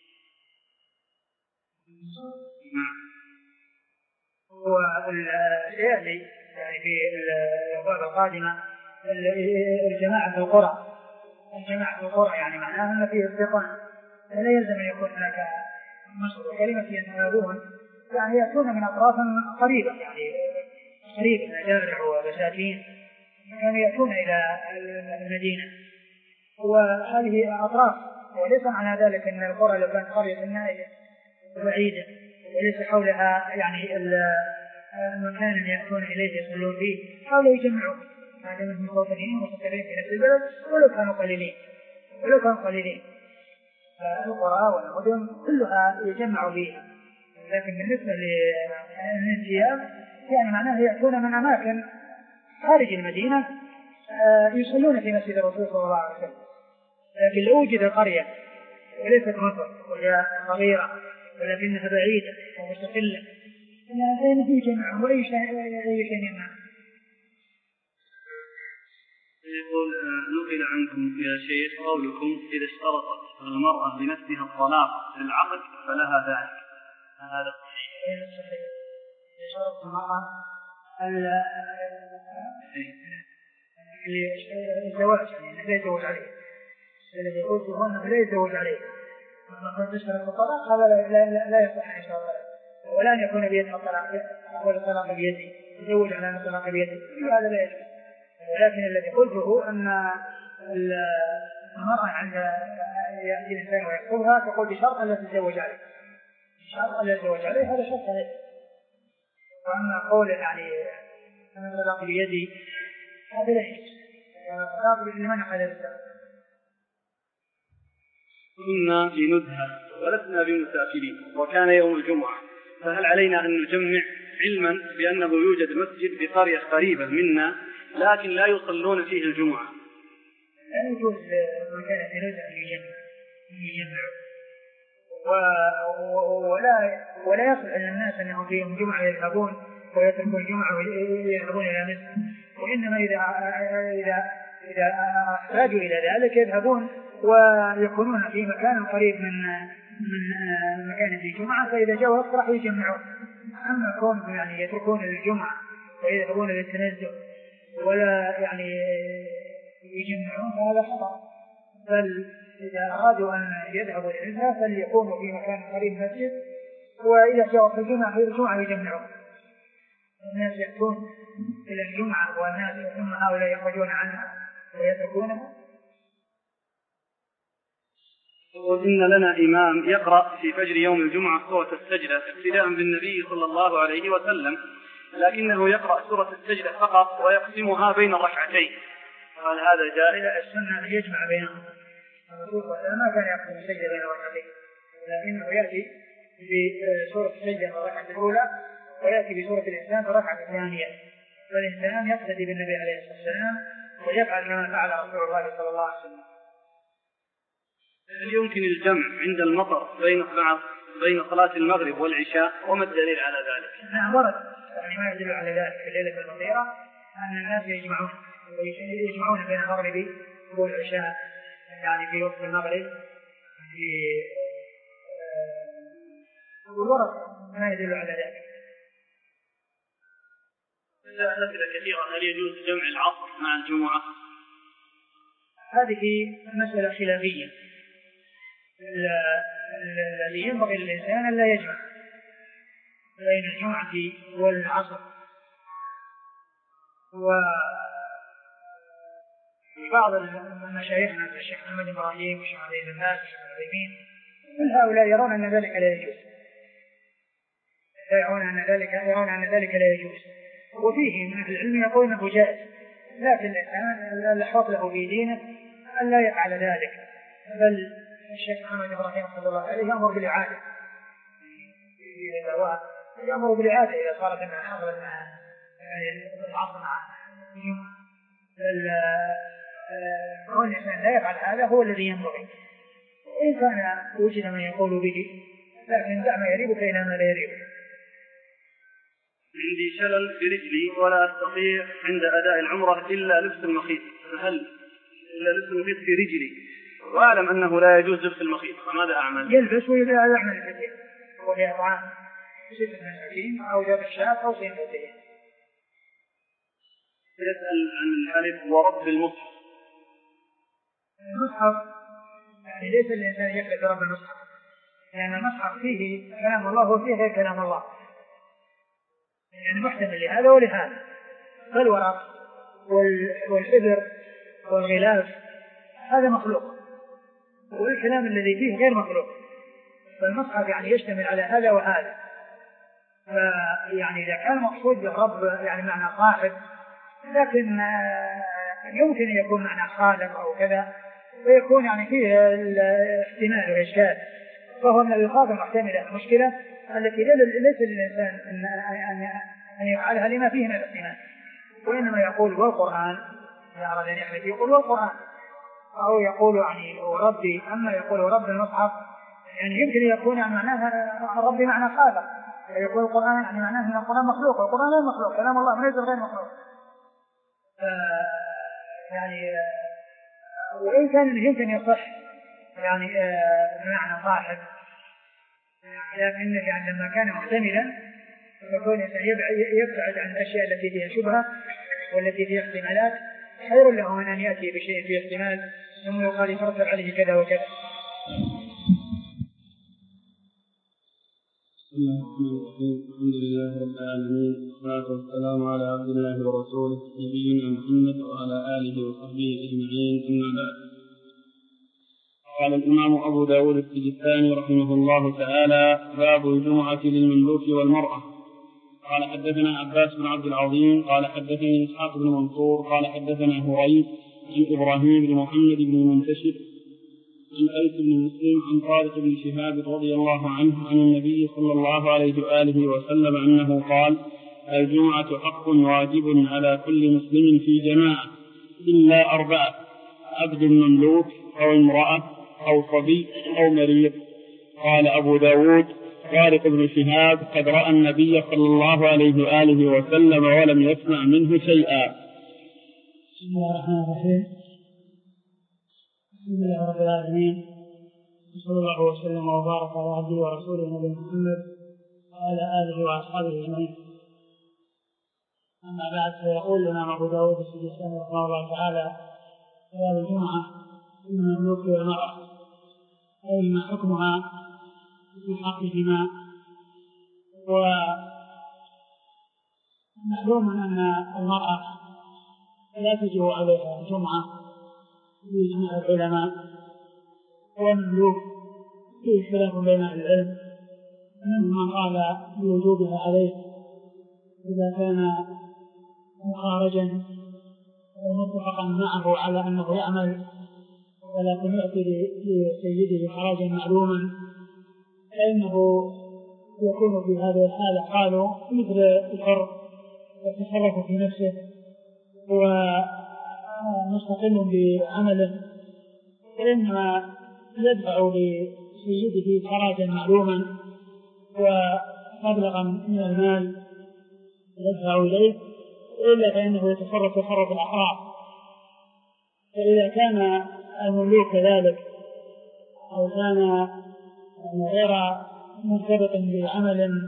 هو سيأتي يعني في الأبواب القادمة الجماعة في القرى، الجماعة في القرى يعني معناها أن فيه استيطان، فلا يلزم أن يكون هناك مصر. كلمة ينتابون يعني يأتون من أطراف قريبة يعني قريبة مجارع وبساتين، كانوا يأتون إلى المدينة وهذه أطراف، وليس معنى ذلك أن القرى لو كانت قرية نائية بعيدة وليس حولها يعني المكان يأتون إليه يصلون فيه، حاولوا يجمعوا هذا من مواطنين ومستقرين في نفس البلد ولو كانوا قليلين ولو كانوا قليلين القرى والمدن كلها يجمعوا فيها. لكن بالنسبة للانتياب يعني معناه يأتون من أماكن خارج المدينة يصلون في مسجد الرسول صلى الله عليه وسلم. لكن لو وجد قرية وليست مصر وهي صغيرة ولكنها بعيدة ومستقلة لا يمكن جمعهم وأي شيء يمنع. يقول نقل عنكم يا شيخ قولكم إذا اشترطت المرأة لنفسها الطلاق في العقد فلها ذلك، هذا صحيح؟ صحيح. شرط المرأة الزواج يعني لا يتزوج عليه، الذي يقول هنا لا يتزوج عليه، أما تشترط الطلاق هذا لا لا لا يصح إن شاء الله، ولا أن يكون بيده الطلاق أول الطلاق بيده يتزوج على الطلاق بيده هذا لا يجوز. ولكن الذي قلته أن المرأة عند يأتي الإنسان ويخطبها تقول بشرط أن لا تتزوج عليه، بشرط أن لا تتزوج عليه هذا شرط عليه. وأما قول يعني أنا طلاق بيدي هذا لا يجوز، طلاق لمن أخذ الزواج. كنا في نزهة ولسنا بمسافرين وكان يوم الجمعة، فهل علينا أن نجمع علما بأنه يوجد مسجد في قرية قريبة منا لكن لا يصلون فيه الجمعة؟ لا يجوز من كان في نزهة أن يجمع ولا ولا يصل إلى الناس أنهم في يوم الجمعة يذهبون ويتركون الجمعة ويذهبون إلى مسجد، وإنما إذا إذا إذا احتاجوا إلى ذلك يذهبون ويكونون في مكان قريب من من مكان في الجمعة، فإذا جاءوا وقت راح يجمعون. أما كون يعني يتركون الجمعة ويذهبون للتنزه ولا يعني يجمعون فهذا خطأ، بل إذا أرادوا أن يذهبوا للعزة فليكونوا في مكان قريب مسجد، وإذا جاءوا في الجمعة في الجمعة يجمعون. الناس يأتون إلى الجمعة والناس ثم هؤلاء يخرجون عنها ويتركونها. وإن لنا إمام يقرأ في فجر يوم الجمعة سورة السجدة ابتداء بالنبي صلى الله عليه وسلم، لكنه يقرأ سورة السجدة فقط ويقسمها بين الركعتين، قال هذا جائز؟ السنة أن يجمع بينهم. الرسول ما كان يقسم السجدة بين الركعتين، لكنه يأتي بسورة السجدة في الركعة الأولى ويأتي بسورة الإنسان في الركعة الثانية، فالإنسان يقتدي بالنبي عليه الصلاة والسلام ويفعل كما فعل رسول الله صلى الله عليه وسلم. هل يمكن الجمع عند المطر بين بين صلاة المغرب والعشاء، وما الدليل على ذلك؟ نعم ورد يعني ما يدل على ذلك في الليلة المطيرة أن الناس يجمعون يجمعون بين المغرب والعشاء، يعني في وقت المغرب في والورد ما يدل على ذلك. أسئلة كثيرة، هل يجوز جمع العصر مع الجمعة؟ هذه مسألة خلافية. الذي ينبغي للإنسان أن لا يجمع بين الجمعة والعصر، وفي بعض المشايخنا الشيخ محمد إبراهيم والشيخ عبد الباز والشيخ العثيمين كل هؤلاء يرون أن ذلك لا يجوز، يرون أن ذلك يرون أن ذلك لا يجوز، وفيه من أهل العلم يقول أنه جائز، لكن الإنسان الأحوط له في دينه أن لا يفعل ذلك، بل الشيخ محمد إبراهيم رحمه الله عليه يأمر بالإعادة، يأمر بالإعادة إذا صارت أنها حصلت العصر مع كون الإنسان لا يفعل هذا هو الذي ينبغي، وإن كان وجد من يقول به لكن دع ما يريبك إلى ما لا يريبك. عندي شلل في رجلي ولا أستطيع عند أداء العمرة إلا لبس المخيط، فهل إلا لبس المخيط في رجلي وأعلم أنه لا يجوز لبس المخيط، فماذا أعمل؟ يلبس وإذا يعمل الكثير وهي طعام ستة مساكين أو جاب الشاف أو سين فتين. يسأل عن الحلف ورب المصحف. المصحف يعني ليس الإنسان يحلف برب المصحف، لأن يعني المصحف فيه كلام الله وفيه غير كلام الله، يعني محتمل لهذا ولهذا، فالورق والحبر والغلاف هذا مخلوق، والكلام الذي فيه غير مخلوق، فالمصحف يعني يشتمل على هذا وهذا، فيعني إذا كان مقصود بالرب يعني معنى صاحب، لكن يمكن أن يكون معنى خالق أو كذا، ويكون يعني فيه الاحتمال والإشكال، فهو من الألفاظ المحتملة المشكلة التي ليس للإنسان أن يفعلها لما فيه من الاحتمال، وإنما يقول والقرآن إذا أراد أن يحلف يقول والقرآن، أو يقول يعني ربي، أما يقول رب المصحف يعني يمكن يكون يعني معناها ربي معنى خالق، يقول القرآن يعني معناه أن القرآن مخلوق، والقرآن لا مخلوق، كلام الله ليس غير مخلوق. يعني وإن كان يمكن يصح يعني بمعنى صاحب، لكن يعني لما كان محتملا فكون يبعد عن الأشياء التي فيها شبهة والتي فيها احتمالات، خير له من أن يأتي بشيء فيه احتمال ثم يقال يترتب عليه كذا وكذا. بسم الله الرحمن الرحيم، الحمد لله رب العالمين، والصلاة والسلام على عبد الله ورسوله نبينا محمد وعلى آله وصحبه أجمعين، أما بعد. قال الإمام أبو داود السجستاني رحمه الله تعالى: باب الجمعة للمملوك والمرأة. قال حدثنا عباس بن عبد العظيم قال حدثني إسحاق بن منصور قال حدثنا هريب عن إبراهيم بن محمد بن المنتشر عن قيس بن مسلم عن طارق بن شهاب رضي الله عنه عن النبي صلى الله عليه وآله وسلم أنه قال: الجمعة حق واجب على كل مسلم في جماعة إلا أربعة: عبد مملوك أو امرأة أو صبي أو مريض. قال أبو داود: طارق بن شهاب قد رأى النبي صلى الله عليه وآله وسلم ولم يسمع منه شيئا. بسم الله الرحمن الرحيم، الحمد لله رب العالمين، صلى الله وسلم وبارك على عبده ورسوله نبينا محمد وعلى آله وأصحابه أجمعين. أما بعد، فيقول لنا أبو داود السجستاني رحمه الله تعالى: باب الجمعة للمملوك والمرأة، أي ما حكمها في حقهما معلوم أن المرأة لا تجب عليها الجمعة بإجماع العلماء، والمملوك فيه خلاف بين أهل العلم، من قال بوجوبها عليه إذا كان مخارجا ومتفقا معه على أنه يعمل ولكن يأتي لسيده خراجا معلوما، فإنه يكون في هذه الحالة قالوا مثل الحر يتصرف في نفسه ومستقل بعمله، فإنما يدفع لسيده خراجا معلوما ومبلغا من المال يدفع إليه، إلا فإنه يتصرف تصرف الأحرار. فإذا كان المملوك كذلك أو كان غير مرتبط بعمل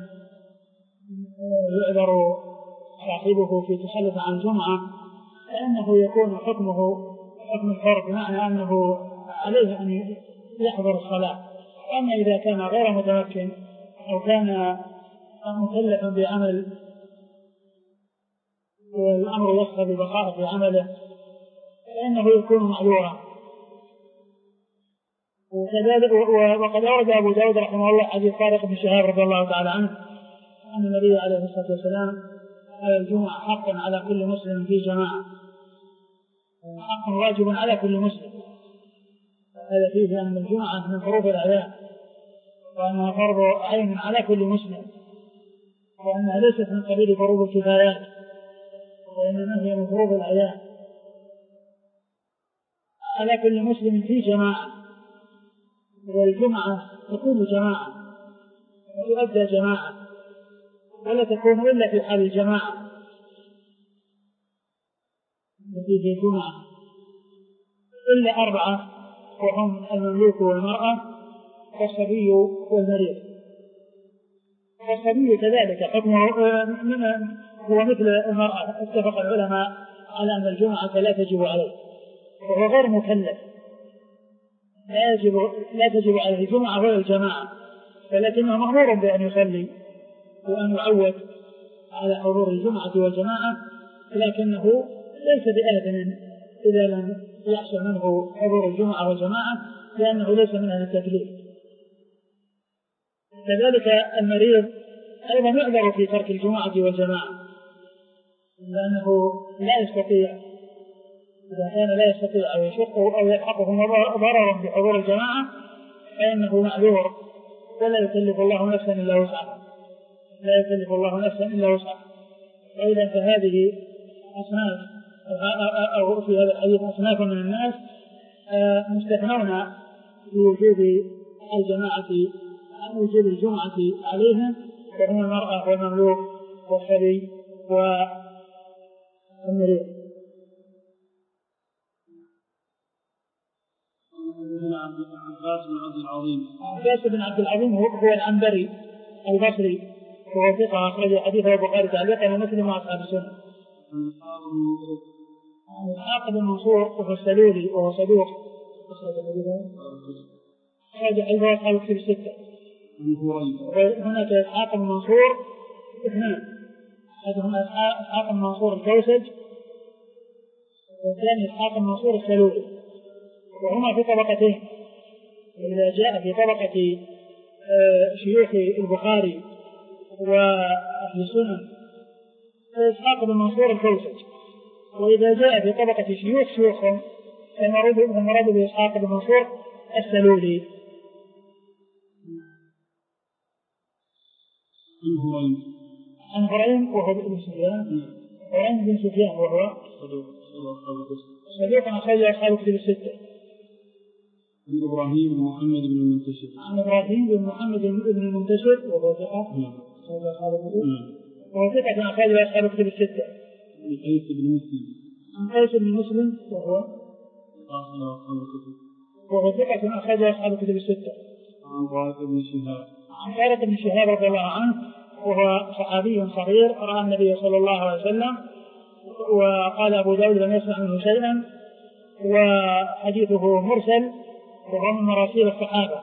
يعذر صاحبه في تخلف عن جمعة، فإنه يكون حكمه حكم الحر، بمعنى أنه عليه أن يحضر الصلاة. أما إذا كان غير متمكن أو كان مكلفا بعمل والأمر يقتضي بقاء في عمله فإنه يكون معذورا. وقد أورد أبو داود رحمه الله حديث طارق بن شهاب رضي الله تعالى عنه أن النبي عليه الصلاة والسلام قال الجمعة حقا على كل مسلم في جماعة، حق واجب على كل مسلم. هذا فيه أن الجمعة من فروض الأعيان وأنها فرض عين على كل مسلم، وأنها ليست من قبيل فروض الكفايات، وإنما هي من فروض الأعيان على كل مسلم في جماعة. والجمعة تكون جماعة وتؤدى جماعة، ولا تكون إلا في حال الجماعة التي في الجمعة إلا أربعة، وهم المملوك والمرأة والصبي والمريض. والصبي كذلك حكمه هو مثل المرأة، اتفق العلماء على أن الجمعة لا تجب عليه، وهو غير مكلف، لا يجب لا تجب عليه الجمعة ولا الجماعة، ولكنه مأمور بأن يصلي وأن يعود على حضور الجمعة والجماعة، لكنه ليس بآثم إذا لم يحصل منه حضور الجمعة والجماعة، لأنه ليس من أهل التكليف. كذلك المريض أيضا يعذر في ترك الجمعة والجماعة، لأنه لا يستطيع، إذا كان لا يستطيع أو يشقه أو يلحقه ضررا بحضور الجماعة فإنه معذور، ولا يكلف الله نفسا إلا وسعها، لا يكلف الله نفسا إلا وسعها. وإذا فهذه أصناف أو في هذا الحديث أصناف من الناس مستثنون بوجوب الجماعة عن وجوب الجمعة عليهم، وهم المرأة والمملوك والصبي والمريض. عباس بن عبد العظيم عباس بن عبد العظيم هو العنبري البصري، وهو ثقة أخرج حديثه البخاري تعليقا ومسلم وأصحاب السنة. إسحاق بن منصور وهو السلولي وهو صدوق، أخرج حديثه أصحاب الكتب الستة. هناك إسحاق بن منصور اثنان، هذا إسحاق بن منصور الكوسج، والثاني إسحاق بن منصور السلولي، وهما في طبقتين. إذا جاء في طبقة شيوخ البخاري وأهل السنن فإسحاق بن منصور الكوسج، وإذا جاء في طبقة شيوخ شيوخهم فالمراد بإسحاق بن منصور السلولي. عن هريم وهو ابن سفيان، هريم بن سفيان وهو صديق أخرج أصحاب الكتب الستة. عن إبراهيم بن محمد بن المنتشر، عن إبراهيم بن محمد بن المنتشر وهو ثقة أخرج أصحاب الكتب، وهو ثقة أخرج أصحاب الكتب الستة. عن قيس بن مسلم، عن قيس بن مسلم وهو وهو ثقة أخرج أصحاب الكتب الستة. عن طارق بن شهاب، عن طارق بن شهاب رضي الله عنه وهو صحابي صغير رأى النبي صلى الله عليه وسلم، وقال أبو داود لم يسمع منه شيئا، وحديثه مرسل، وهو من مراسيل الصحابة،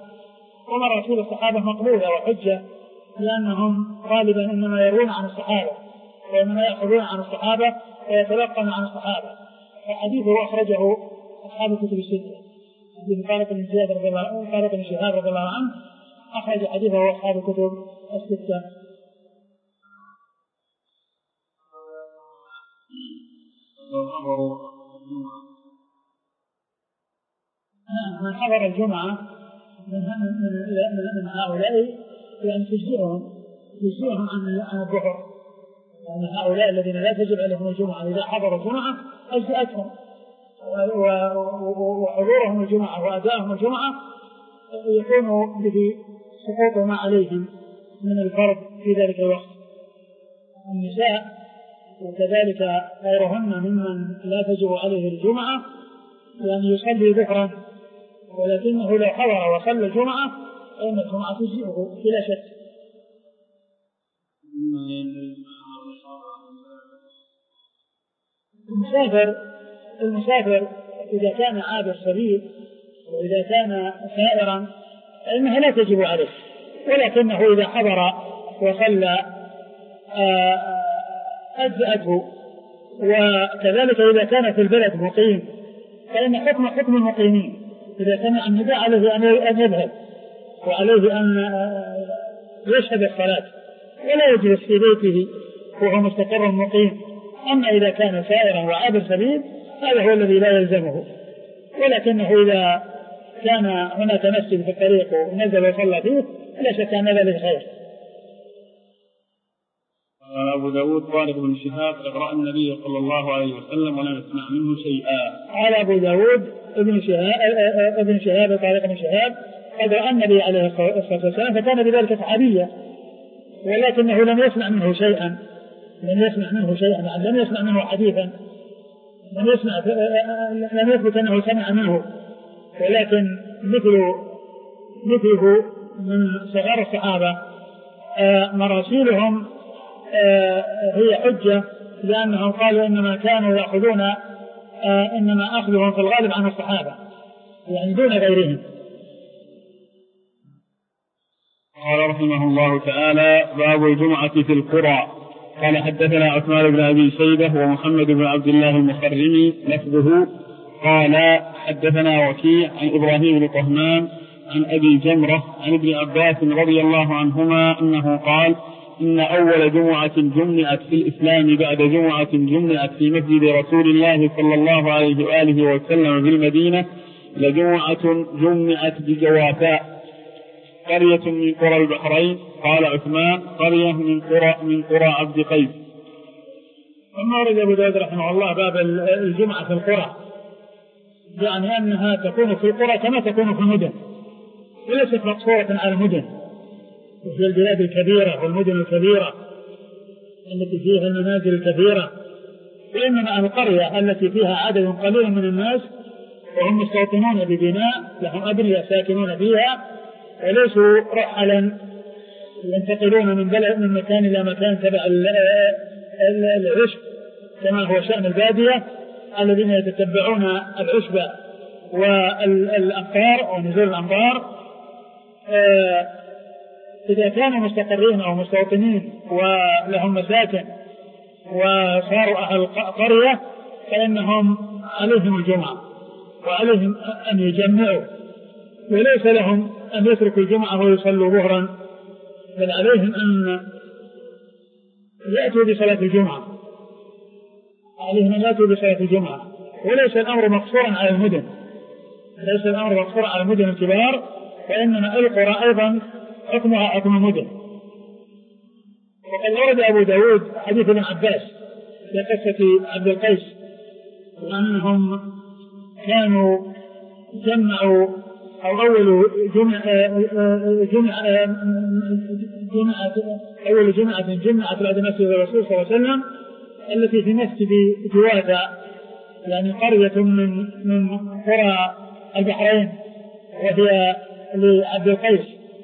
ومراسيل الصحابة مقبولة وحجة، لأنهم غالبا إنما يروون عن الصحابة وإنما يأخذون عن الصحابة ويتلقون عن الصحابة. فحديثه أخرجه أصحاب الكتب الستة. حديث طارق بن شهاب رضي الله عنه طارق بن شهاب رضي الله عنه أخرج حديثه أصحاب الكتب الستة. من حضر الجمعة من من هؤلاء يعني تجزئهم تجزئهم عن الظهر، يعني هؤلاء الذين لا تجب عليهم الجمعة إذا حضروا الجمعة أجزأتهم، وحضورهم الجمعة وأدائهم الجمعة يكون به سقوط ما عليهم من الفرض في ذلك الوقت. النساء وكذلك غيرهن ممن لا تجب عليه الجمعة يعني يصلي ظهرا، ولكنه لو حضر وصلى الجمعة فإن الجمعة تجزئه بلا شك. المسافر المسافر إذا كان عابر سبيل وإذا كان سائرا فإنها لا تجب عليه، ولكنه إذا حضر وصلى أجزأته. وكذلك إذا كان في البلد مقيم فإن حكم حكم المقيمين، إذا سمع النداء عليه أن يذهب وعليه أن يشهد الصلاة ولا يجلس في بيته وهو مستقر مقيم. أما إذا كان سائرا وعابر سبيل هذا هو الذي لا يلزمه، ولكنه إذا كان هناك مسجد في الطريق ونزل وصلى فيه لا شك أن ذلك خير. أبو داود طارق بن شهاب اقرأ النبي صلى الله عليه وسلم ولم يسمع منه شيئا. قال أبو داود ابن شهاب ابن شهاب طارق بن شهاب قد رأى النبي عليه الصلاة والسلام فكان بذلك صحابيا، ولكنه لم يسمع منه شيئا لم يسمع منه شيئا لم يسمع منه حديثا، لم يسمع لم يثبت أنه سمع منه، ولكن مثل مثله من صغار الصحابة مراسيلهم هي حجة، لأنهم قالوا إنما كانوا يأخذون إنما أخذهم في الغالب عن الصحابة يعني دون غيرهم. قال رحمه الله تعالى: باب الجمعة في القرى. قال حدثنا عثمان بن أبي شيبة ومحمد بن عبد الله المخرمي لفظه قال حدثنا وكيع عن إبراهيم بن طهمان عن أبي جمرة عن ابن عباس رضي الله عنهما أنه قال: إن أول جمعة جمعت في الإسلام بعد جمعة جمعت في مسجد رسول الله صلى الله عليه وآله وسلم بالمدينة لجمعة جمعت بجوافاء قرية من قرى البحرين. قال عثمان: قرية من قرى من قرى عبد قيس. ثم ورد أبو داود رحمه الله باب الجمعة في القرى، يعني أنها تكون في القرى كما تكون في المدن، وليست مقصورة على المدن وفي البلاد الكبيرة والمدن الكبيرة التي فيها المنازل الكثيرة، وإنما القرية التي فيها عدد قليل من الناس وهم مستوطنون ببناء لهم أبنية ساكنون فيها وليسوا رحلا ينتقلون من بلد من مكان إلى مكان تبع العشب كما هو شأن البادية الذين يتتبعون العشب والأمطار ونزول الأمطار. إذا كانوا مستقرين أو مستوطنين ولهم مساكن وصاروا أهل قرية فإنهم عليهم الجمعة وعليهم أن يجمعوا، وليس لهم أن يتركوا الجمعة ويصلوا ظهرا، بل عليهم أن يأتوا بصلاة الجمعة عليهم أن يأتوا بصلاة الجمعة وليس الأمر مقصورا على المدن ليس الأمر مقصورا على المدن الكبار، وإنما القرى أيضا حكمها حكم المدن. وقد ورد أبو داود حديث ابن عباس في قصة عبد القيس أنهم كانوا جمعوا أو أول جمعة جمعة جمعة أول جمعة جمعت بعد مسجد الرسول صلى الله عليه وسلم التي في مسجد جوافة، يعني قرية من من قرى البحرين، وهي لعبد القيس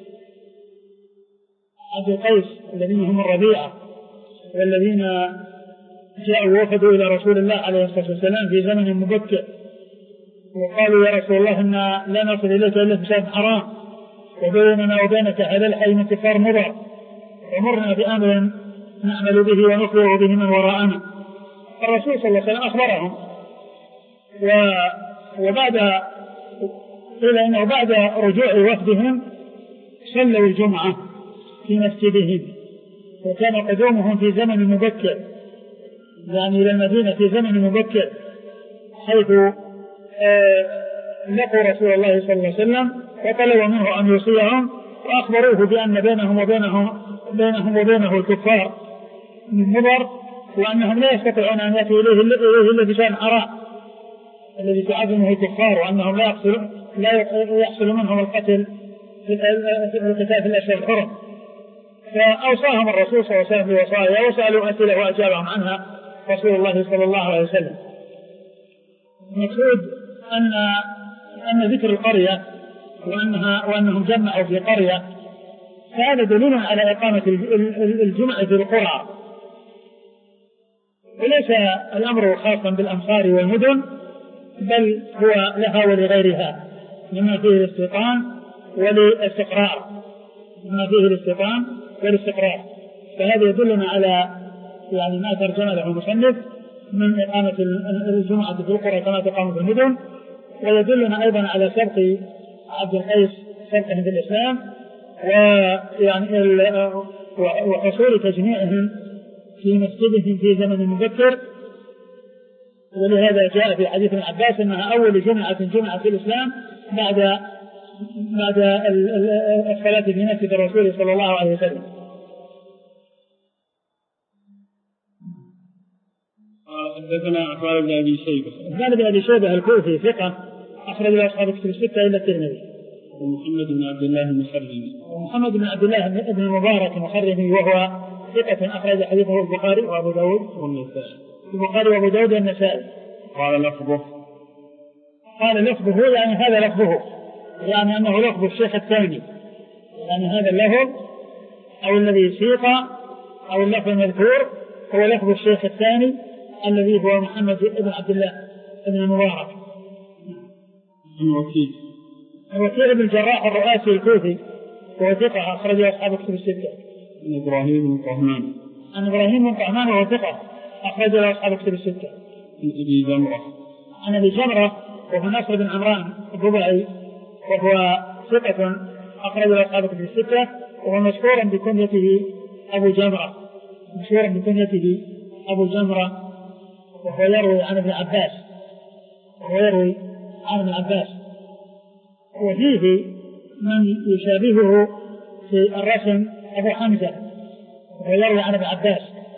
عبد القيس الذين هم الربيعة والذين جاءوا وفدوا إلى رسول الله عليه الصلاة والسلام في زمن مبكر وقالوا: يا رسول الله إنا لا نصل إليك إلا بشيء حرام وبيننا وبينك هذا الحي من كفار مضر، ومرنا بأمر نعمل به ونخبر به من وراءنا. الرسول صلى الله عليه وسلم أخبرهم. وبعد قيل إنه بعد رجوع وفدهم صلوا الجمعة في مسجدهم، وكان قدومهم في زمن مبكر، يعني إلى المدينة في زمن مبكر، حيث لقوا رسول الله صلى الله عليه وسلم وطلبوا منه أن يوصيهم، وأخبروه بأن بينهم وبينهم بينهم وبينه الكفار من مضر، وأنهم لا يستطيعون أن يأتوا إليه إلا بشأن حرام الذي تعظمه الكفار، وأنهم لا يحصل لا يحصل منهم القتل في القتال في الأشهر الحرم. فأوصاهم الرسول صلى الله عليه وسلم بوصايا، وسألوا أسئلة وأجابهم عنها رسول الله صلى الله عليه وسلم. المقصود أن أن ذكر القرية وأنها وأنهم جمعوا في قرية، فهذا دليل على إقامة الجمعة في القرى، وليس الأمر خاصا بالأمصار والمدن، بل هو لها ولغيرها مما فيه الاستيطان والاستقرار مما فيه الاستيطان والاستقرار. فهذا يدلنا على يعني ما ترجم له المصنف من إقامة الجمعة في القرى كما تقام في المدن، ويدلنا أيضا على شرط عبد القيس شرطه في الإسلام، ويعني وحصول تجميعهم في مسجدهم في زمن مبكر. ولهذا جاء في حديث ابن عباس أنها أول جمعة جمعة في الإسلام بعد بعد الصلاة في مسجد الرسول صلى الله عليه وسلم. حدثنا عثمان بن أبي شيبة. عثمان بن أبي شيبة الكوفي ثقة أخرج له أصحاب الكتب الستة إلا الترمذي. ومحمد بن عبد الله المخرمي. ومحمد بن عبد الله بن المبارك المخرمي وهو ثقة أخرج حديثه البخاري وأبو داود والنسائي. البخاري وأبو داود والنسائي. قال لفظه قال لفظه يعني هذا لفظه، يعني أنه لفظ الشيخ الثاني، يعني هذا اللفظ أو الذي سيق أو اللفظ المذكور هو لفظ الشيخ الثاني الذي هو محمد بن عبد الله بن المبارك. الوكيل الوكيل بن الجراح الرؤاسي الكوفي وهو ثقة أخرجه أصحاب الكتب الستة. عن إبراهيم بن طهمان. عن إبراهيم بن طهمان وهو ثقة أخرجه أصحاب الكتب الستة. عن أبي جمرة. عن أبي جمرة وهو نصر بن عمران الضبعي وهو ثقة أخرجه أصحاب الكتب الستة، وهو مشهورا بكنيته أبو جمرة مشهورا بكنيته أبو جمرة وهو يروي عن ابن عباس وهو يروي عن ابن عباس وفيه من يشابهه في الرسم أبو حمزة وهو يروي عن ابن عباس،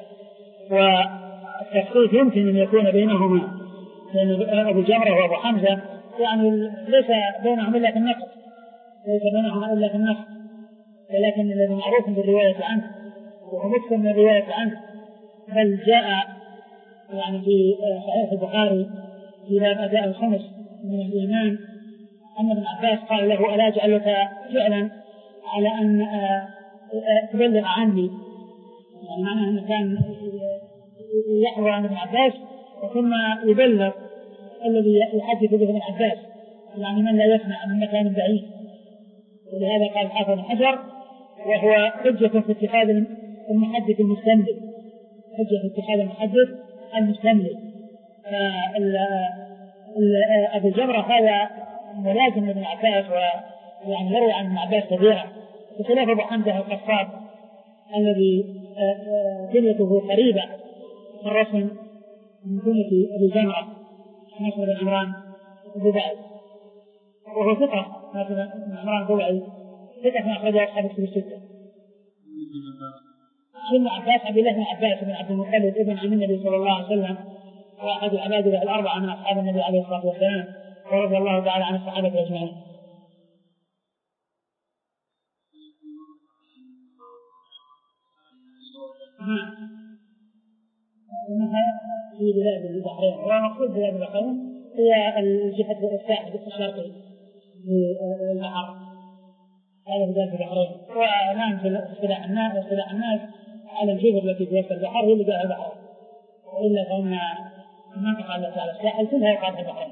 والتخصيص يمكن أن يكون بينهما، لأن أبو جمرة وأبو حمزة يعني ليس بينهم إلا في النقد ليس بينهما إلا في النقد ولكن الذي معروف بالرواية عنه وهو مكثر من الرواية عنه، بل جاء يعني في صحيح البخاري في باب أداء الخمس من الإيمان أن ابن عباس قال له ألا أجعلك فعلا على أن تبلغ عني، يعني معناه أنه كان يحوى عن ابن عباس ثم يبلغ الذي يحدث به ابن عباس، يعني من لا يسمع من مكان بعيد. ولهذا قال حافظ بن حجر وهو حجة في اتخاذ المحدث المستملي حجة في اتخاذ المحدث المستملي. أبو جمرة هذا ملازم لابن عباس ويعني يروي عن ابن عباس كثيرا، بخلاف أبو حمزة القصاب الذي كنيته قريبة في الرسم من كنية أبي جمرة نصر بن عمران الضبعي وهو ثقة. نصر بن عمران الضبعي ثقة من أخرجه أصحاب الكتب الستة. ابن عباس عبد الله بن عباس بن عبد المطلب ابن عم النبي صلى الله عليه وسلم وأحد العبادة الأربعة من أصحاب النبي عليه الصلاة والسلام، ورضي الله تعالى عن الصحابة أجمعين. إنها في بلاد البحرين، ومقصود بلاد البحرين هي الجهة الساحل الشرقي للبحر، هذا بلاد البحرين. ونعم في اصطلاح الناس اصطلاح الناس على الجبر التي في وسط البحر هي اللي جاء البحر، وإلا فإن المنطقة التي على الساحل كلها يقع في البحرين.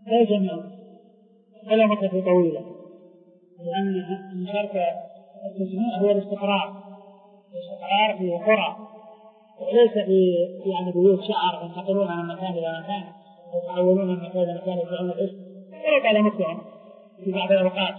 لا يجمعون ولا مدة طويلة، لأن شرط التجميع هو الاستقرار، الاستقرار في قرى وليس في يعني بيوت شعر ينتقلون من مكان إلى مكان ويتحولون من مكان إلى مكان يدعون الاسم ولو قال مسلم في بعض الأوقات.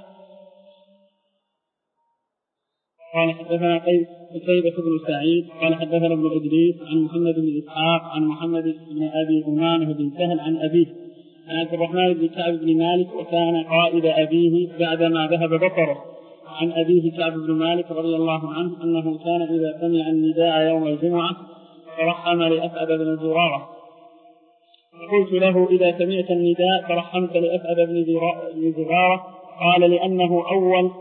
قال حدثنا قيس قتيبة بن سعيد قال حدثنا ابن إدريس عن محمد بن إسحاق عن محمد بن أبي أمامة بن سهل عن أبيه عن عبد الرحمن بن كعب بن مالك وكان قائد أبيه بعدما ذهب بصره عن أبيه كعب بن مالك رضي الله عنه أنه كان إذا سمع النداء يوم الجمعة ترحم لأسعد بن زرارة. قلت له إذا سمعت النداء ترحمت لأسعد بن زرارة؟ قال لأنه أول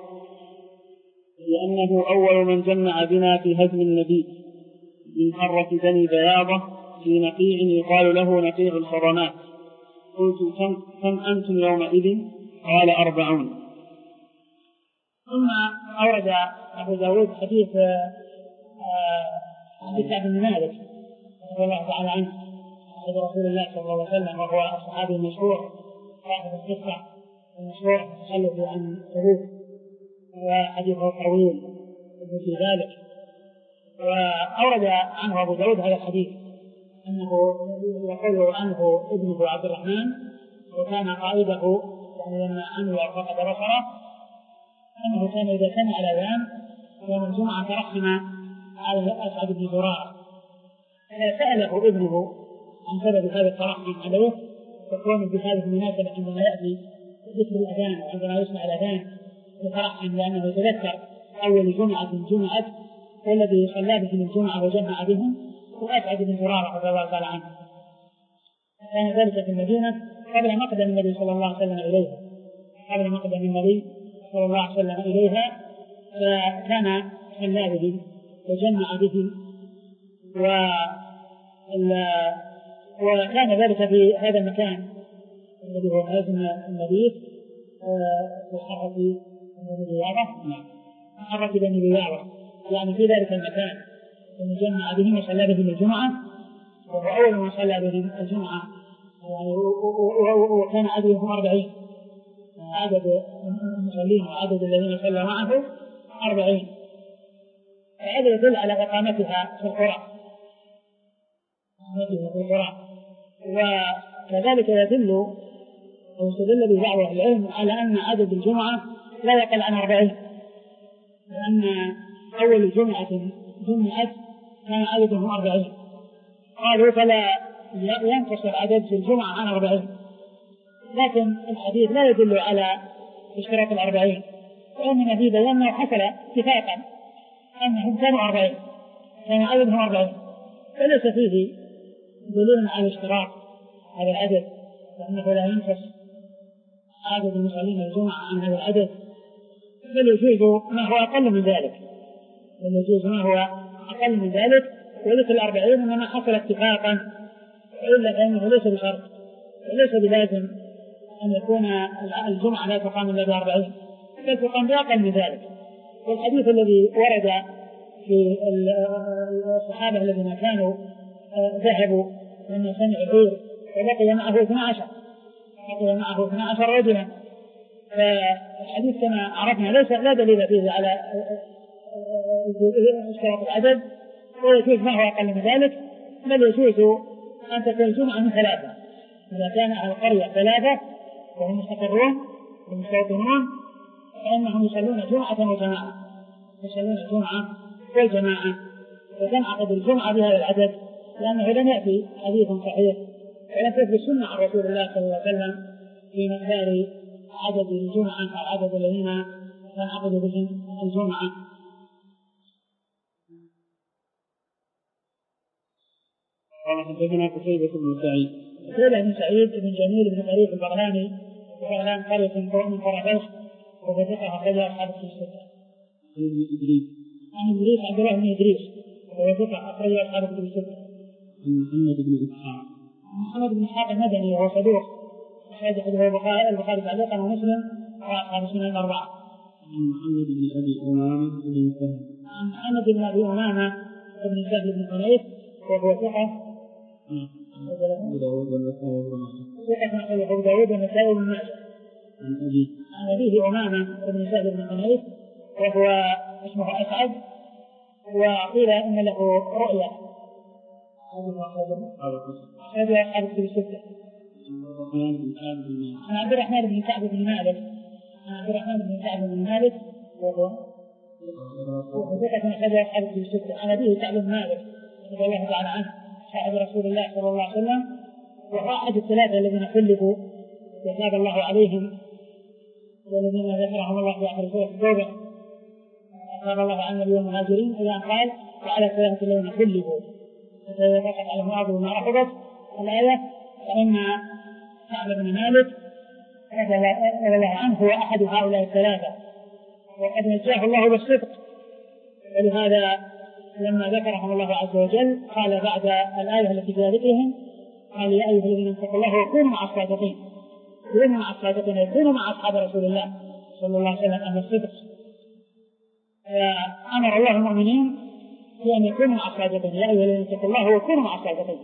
لأنه أول من جمع بنا في هزم النبي من حرة بني بياضة في نقيع يقال له نقيع الحرمات. قلت كم, كم أنتم يومئذ؟ قال أربعون. ثم أورد أبو داود حديث كعب بن مالك رضي الله تعالى عنه عن رسول الله صلى الله عليه وسلم، وهو الصحابي المشهور صاحب القصة المشهور تخلف عن تبوك وحديثه طويل في ذلك. وأورد عنه أبو داود هذا الحديث أنه يقول عنه ابنه عبد الرحمن وكان قائده يعني لما أنوى فقد بصره أنه كان إذا سمع الأذان يوم الجمعة ترحم على أسعد بن زرارة، فسأله ابنه عن سبب هذا الترحم عليه، تكون بهذه المناسبة عندما يأتي ذكر الأذان وعندما يسمع الأذان يترحم لأنه يتذكر أول جمعة جمعت والذي صلى بهم الجمعة وجمع بهم وأسعد بن زرارة رضي الله تعالى عنه. كان ذلك في المدينة قبل مقدم النبي صلى الله عليه وسلم إليها قبل مقدم النبي صلى الله عليه وسلم إليها فكان صلى بهم وجمع بهم و... وكان ذلك في هذا المكان الذي هو هزم النبي في حرة بني بياضة حرة بني بياضة يعني في ذلك المكان جمع بهم وصلى بهم الجمعة، وهو أول من صلى بهم الجمعة يعني وكان عددهم أربعين، عدد المصلين وعدد الذين صلى معه أربعين. هذا يدل على إقامتها في القرى في القرى وكذلك يدل ويستدل ببعض أهل العلم على أن عدد الجمعة لا يقل عن أربعين، لأن أول جمعة جمعت كان عددهم أربعين، قالوا فلا ينقصر عدد الجمعة عن أربعين، لكن الحديث لا يدل على اشتراك الأربعين، وإنما في بيانه حصل اتفاقا أنهم كانوا أربعين كان عددهم أربعين، فليس فيه دليل على اشتراك هذا العدد، لأنه لا ينقص عدد المصلين الجمعة عن هذا العدد، بل يجوز ما هو أقل من ذلك بل يجوز ما هو أقل من ذلك وليس الأربعين إنما حصل اتفاقا، وإلا فإنه ليس بشرط وليس بلازم أن يكون الجمعة لا تقام إلا بأربعين بل تقام بأقل من ذلك. والحديث الذي ورد في الصحابة الذين كانوا ذهبوا من سمع العير وبقي معه اثنا عشر بقي معه اثنا عشر رجلا، فالحديث كما عرفنا ليس لا دليل فيه على اشتراك العدد، ويجوز ما هو أقل من ذلك، بل يجوز أن تكون الجمعة من ثلاثة إذا كان أهل القرية ثلاثة وهم مستقرون ومستوطنون فإنهم يصلون جمعة وجماعة يصلون الجمعة والجماعة وتنعقد الجمعة بهذا العدد، لأنه لم يأتي حديث صحيح ولم تثبت السنة عن رسول الله صلى الله عليه وسلم في مقدار عدد الجمعة كعدد الذين تنعقد بهم الجمعة. قال حدثنا قتيبة بن سعيد قتيبة بن سعيد بن جميل بن طريق البغلاني وبغلان قرية من قرى بلخ وفتقها خرج أصحاب الستة. عن إدريس عن إدريس عبد الله بن إدريس وفتقها أخرج أصحاب الستة. عن محمد بن إسحاق محمد بن إسحاق المدني وهو صدوق أخرج حديثه البخاري تعليقا ومسلم وأصحاب السنن الأربعة. عن محمد بن أبي أمامة بن سهل عن محمد بن أبي أمامة بن سهل بن حنيف وهو ثقة أبو داود والنسائي وابن ماجه. أبو داود والنسائي وابن ماجه. عن أبيه أمامة بن زيد بن حنيف وهو اسمه أسعد، وقيل إن له رؤيا. هذا أصحاب في الستة. عن عبد الرحمن بن كعب بن مالك عن عبد الرحمن بن كعب بن مالك وهو وثقة أخرج أصحاب في الستة. عن أبيه كعب بن مالك رضي الله تعالى عنه صاحب رسول الله صلى الله عليه وسلم، وهو أحد الثلاثة الذين خلفوا وتاب الله عليهم والذين ذكرهم الله في آخر سورة التوبة. قال الله عن النبي والمهاجرين إذا قال وعلى الثلاثة الذين خلفوا فيتفق على معاذ بن رحبة الآية، فإن كعب بن مالك رضي الله عنه هو أحد هؤلاء الثلاثة وقد نجاه الله بالصدق، ولهذا لما ذكرهم الله عز وجل قال بعد الآية التي في ذكرهم قال يا أيها الذين اتقوا الله وكونوا مع الصادقين، كونوا مع الصادقين يكونوا مع أصحاب رسول الله صلى الله عليه وسلم أهل الصدق. فأمر الله المؤمنين بأن يكونوا مع الصادقين، يا أيها الذين اتقوا الله وكونوا مع الصادقين.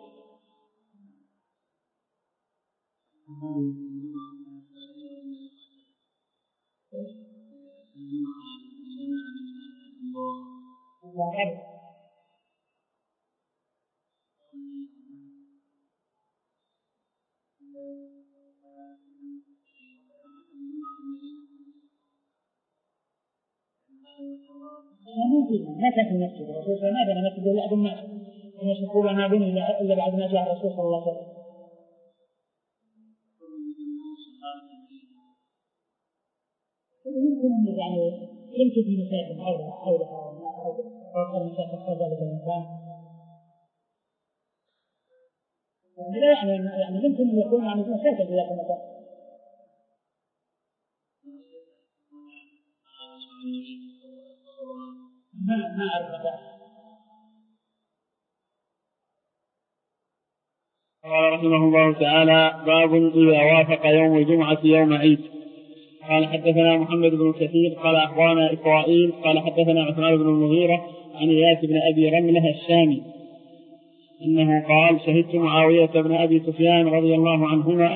ما كان في المسجد الرسول صلى الله عليه وسلم، ما بنى مسجد إلا أبو الناس، الناس يقولون ما بني إلا بعد ما جاء الرسول صلى الله عليه وسلم. يمكن يعني يمكن في مساجد حولها حولها أو المساجد حول ذلك المكان، لا يعني يعني يمكن أن يكون عن مساجد في ذلك المكان. ما ما أعرف مكان. قال رحمه الله تعالى باب إذا وافق يوم الجمعة يوم عيد. قال حدثنا محمد بن كثير قال أخبرنا إسرائيل قال حدثنا عثمان بن المغيرة عن إياس بن أبي رملة الشامي إنه قال شهدت معاوية بن أبي سفيان رضي الله عنهما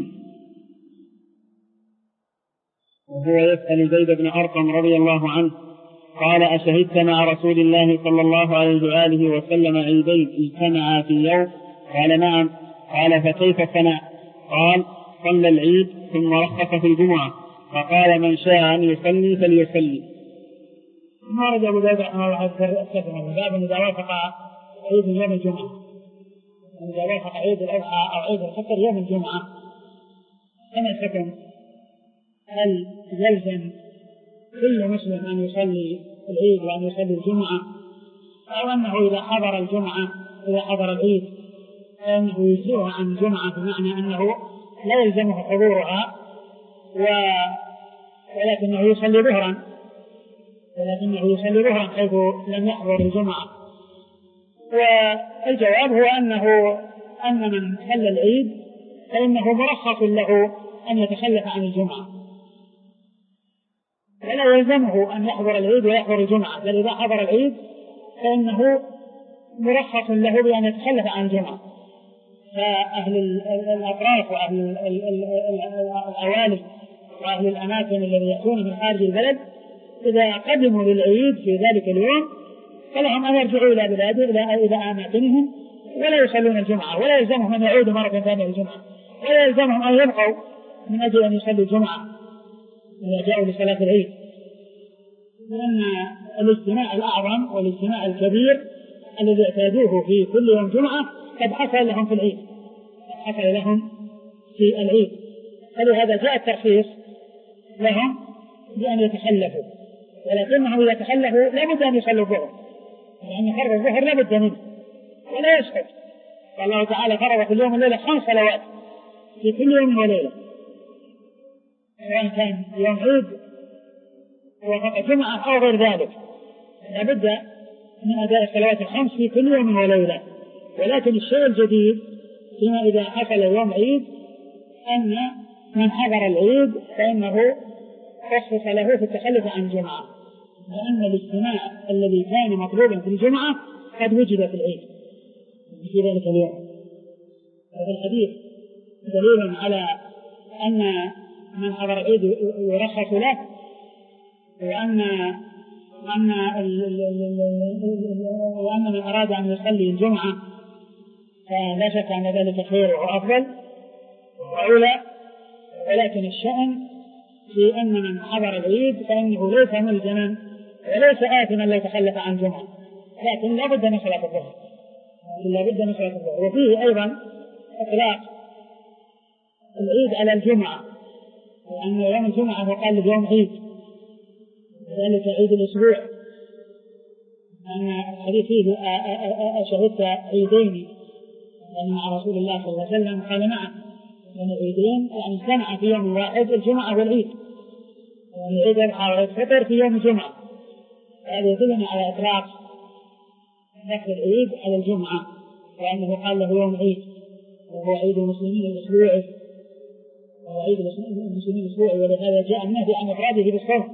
وهو يسأل زيد بن أرقم رضي الله عنه قال أشهدت مع رسول الله صلى الله عليه وآله وسلم عيدين اجتمعا في يوم؟ قال نعم. قال فكيف صنع؟ قال صلى العيد ثم رخص في الجمعة فقال من شاء أن يصلي فليصلي. ما رجع أبو داود رحمه الله تعالى باب إذا وافق عيد يوم الجمعة، إذا وافق عيد الأضحى أو عيد الفطر يوم الجمعة كما الحكم؟ هل يلزم كل مسلم أن يصلي العيد وأن يصلي الجمعة، أو أنه إذا حضر الجمعة إذا حضر العيد فإنه يجزئه عن الجمعة بمعنى أنه لا يلزمه حضورها و... ولكنه يصلي ظهرا ولكنه يصلي ظهرا حيث لم يحضر الجمعة؟ والجواب هو أنه أن من صلى العيد فإنه مرخص له أن يتخلف عن الجمعة، ولا يلزمه أن يحضر العيد ويحضر الجمعة، بل إذا حضر العيد فإنه مرخص له بأن يتخلف عن الجمعة. فأهل الأطراف وأهل العوالم وأهل الأماكن الذين يأتون من خارج البلد إذا قدموا للعيد في ذلك اليوم فلهم أن يرجعوا إلى بلادهم إلى أماكنهم ولا يصلون الجمعة، ولا يلزمهم أن يعودوا مرة ثانية الجمعة، ولا يلزمهم أن يبقوا من أجل أن يصلوا الجمعة إذا جاءوا لصلاة العيد، لأن الاجتماع الأعظم والاجتماع الكبير الذي اعتادوه في كل يوم جمعة قد حصل لهم في العيد حصل لهم في العيد فلهذا جاء الترخيص لهم بأن يتخلفوا، ولكنهم إذا تخلفوا لا بد أن يصلوا الظهر، لأن فرض الظهر لا بد منه ولا يسقط. فالله تعالى فرض في اليوم والليلة خمس صلوات في كل يوم وليلة، سواء كان يوم عيد وفق جمعة أو غير ذلك، لا بد من أداء الصلوات الخمس في كل يوم وليلة. ولكن الشيء الجديد فيما إذا حصل يوم عيد أن من حضر العيد فإنه رخص له في التخلف عن الجمعة، لأن الاجتماع الذي كان مطلوبا في الجمعة قد وجد في العيد في ذلك اليوم، وفي الحديث دليل على أن من حضر العيد يرخص له، وأن وأن وأن من أراد أن يصلي الجمعة فلا شك أن ذلك خير وأفضل وأولى، ولكن الشأن في أن من حضر العيد فإنه ليس ملزما وليس آثما لو تخلف عن جمعة، لكن لا بد من صلاة الظهر، لا بد من صلاة الظهر. وفيه أيضا إطلاق العيد على الجمعة، وأن يوم الجمعة يقال يوم عيد، ذلك عيد الأسبوع، أن الحديث فيه أشهدت عيدين يعني مع رسول الله صلى الله عليه وسلم، قال نعم، يعني عيدين يعني اجتمع في يوم واحد الجمعة والعيد، يعني عيد الأضحى وعيد الفطر في يوم الجمعة. هذا يدلنا على إطلاق ذكر العيد على الجمعة، وأنه قال له يوم عيد، وهو عيد المسلمين الأسبوعي، وهو عيد المسلمين الأسبوعي، ولهذا جاء النهي عن إفراده بالصوم،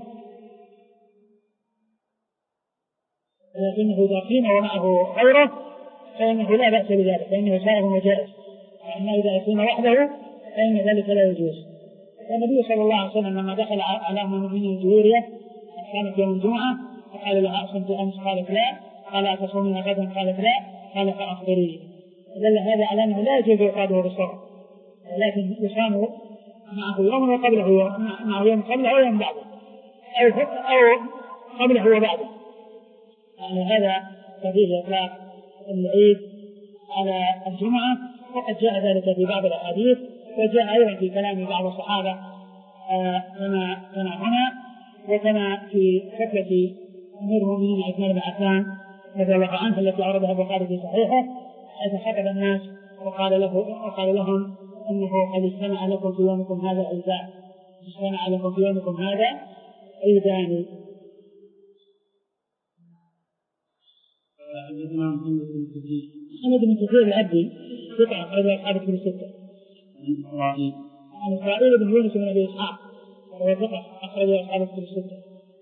لكنه إذا قيم ومعه غيره فإنه لا بأس بذلك، فإنه سائغ وجائز. أما إذا يقيم وحده فإن ذلك لا يجوز. والنبي صلى الله عليه وسلم لما دخل على أم المؤمنين الجويرية كانت يوم الجمعة فقال لها أصمت أمس؟ قالت لا. قال أتصومين غدا؟ قالت لا. قال فأخبريني. دل هذا على أنه لا يجوز إفراده بالصوم، لكن يصام معه يوم وقبله يوم، معه يوم قبله أو يوم بعده، أو أو قبله وبعده. يعني هذا فيه إطلاق العيد على الجمعة، وقد جاء ذلك في بعض الأحاديث، وجاء أيضا في كلام بعض الصحابة كما كما هنا، وكما في فتوى أمير المؤمنين عثمان بن عفان رضي الله عنه التي عرضها البخاري في صحيحه، حيث خطب الناس وقال له وقال لهم إنه قد اجتمع لكم في يومكم هذا عيدان، اجتمع لكم في يومكم هذا عيدان. محمد بن كثير العبدي ثقة أخرج أصحاب الكتب الستة. عن إسرائيل بن يونس بن أبي إسحاق وهو ثقة أخرج أصحاب الكتب الستة.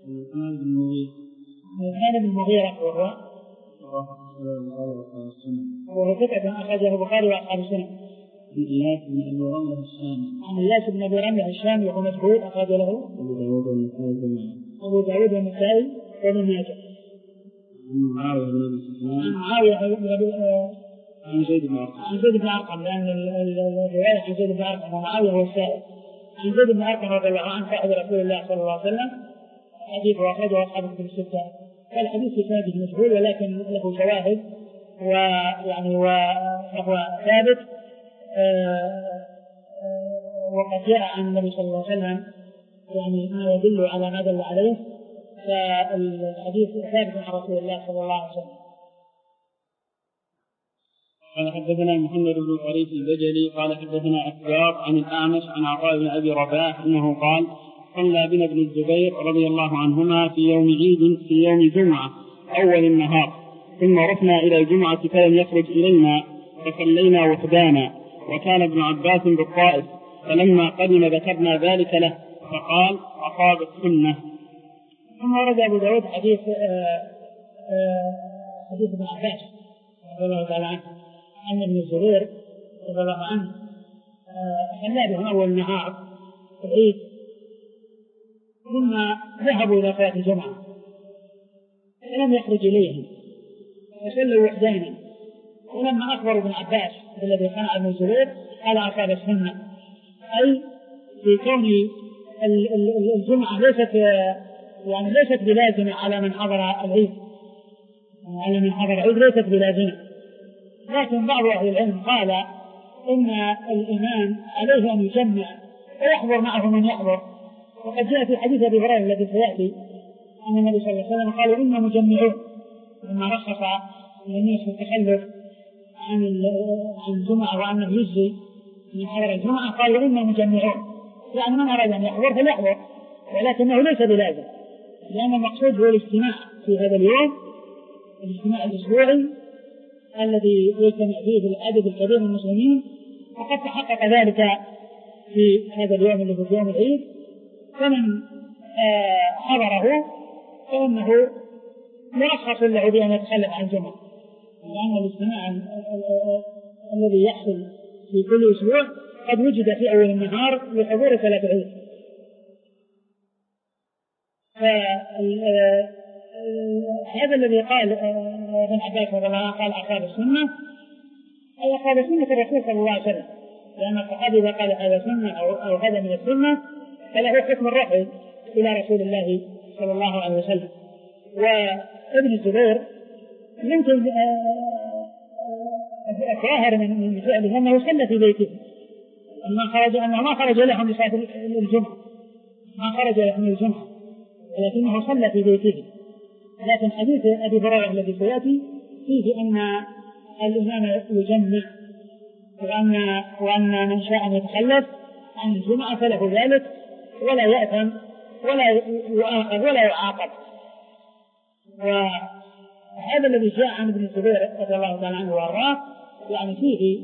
كان بن المغيرة وهو وهو ثقة أخرجه البخاري وأصحاب السنن. عن إياس بن أبي رملة الشامي وهو مجهول أخرج له أبو داود والنسائي وابن ماجه. معاوية بن أبي سفيان معاوية بن أبي عن زيد بن أرقم عن زيد بن أرقم، لأن الرواية عن زيد بن أرقم ومعاوية هو السائل. عن زيد بن أرقم رضي الله عنه صاحب رسول الله صلى الله عليه وسلم، حديث أخرجه أصحاب الكتب الستة. الحديث إسناده مجهول ولكن له شواهد ويعني وهو ثابت، وقد جاء عن النبي صلى الله عليه وسلم يعني ما يدل على ما دل عليه، فالحديث ثابت عن رسول الله صلى الله عليه وسلم. قال حدثنا محمد بن طريف البجلي قال حدثنا أسباط عن الأعمش عن عطاء بن أبي رباح أنه قال صلى بنا ابن الزبير رضي الله عنهما في يوم عيد في يوم جمعة أول النهار، ثم رحنا إلى الجمعة فلم يخرج إلينا فصلينا وحدانا، وكان ابن عباس بالطائف، فلما قدم ذكرنا ذلك له فقال أصاب السنة. ثم ورد أبو داود حديث آآ آآ حديث ابن عباس رضي الله تعالى عنه أن ابن الزبير رضي الله عنه صلى بهم أول النهار في العيد، ثم ذهبوا إلى صلاة الجمعة فلم يخرج إليهم وصلوا وحدينا، ولما أخبروا ابن عباس الذي صنع ابن الزبير قال أصاب السنة، أي في كون الجمعة ليست يعني ليست بلازمة على من حضر العيد، على من حضر العيد ليست بلازمة. لكن بعض أهل العلم قال إن الإمام عليه أن يجمع ويحضر معه من يحضر، وقد جاء في حديث أبي هريرة الذي سيأتي أن النبي صلى الله عليه وسلم قال إن مجمعون، لما رخص للناس في التخلف عن عن الجمعة وأنه يجزي من حضر الجمعة قالوا إن مجمعون، يعني من أراد أن يحضر فليحضر، ولكنه ليس بلازم، لأن المقصود هو الاجتماع في هذا اليوم، الاجتماع الأسبوعي الذي يجتمع فيه العدد الكبير من المسلمين، وقد تحقق ذلك في هذا اليوم الذي في يوم العيد. فمن آه حضره فإنه مرخص له بأن يتخلف عن الجمعة، لأن الاجتماع الذي يحصل في كل أسبوع قد وجد في أول النهار لحضور صلاة العيد. فهذا الذي قال ابن عباس رضي الله عنه قال أصحاب السنة أي أصحاب سنة الرسول صلى الله عليه وسلم، لأن الصحابي إذا قال هذا سنة أو هذا من السنة فله حكم الرفع إلى رسول الله صلى الله عليه وسلم. وابن الزبير يمكن الظاهر من فعله أنه صلى في بيته، أنه خرج أنه ما خرج لهم لصلاة الجمعة، ما خرج لهم الجمعة، ولكنه صلى في بيته. لكن حديث أبي هريرة الذي سيأتي فيه أن الإمام يجمع، وأن وأن من شاء أن يتخلف عن الجمعة فله ذلك ولا يأثم ولا يؤاخذ ولا يعاقب. وهذا الذي جاء عن ابن الزبير رضي الله تعالى عنه وارضاه يعني فيه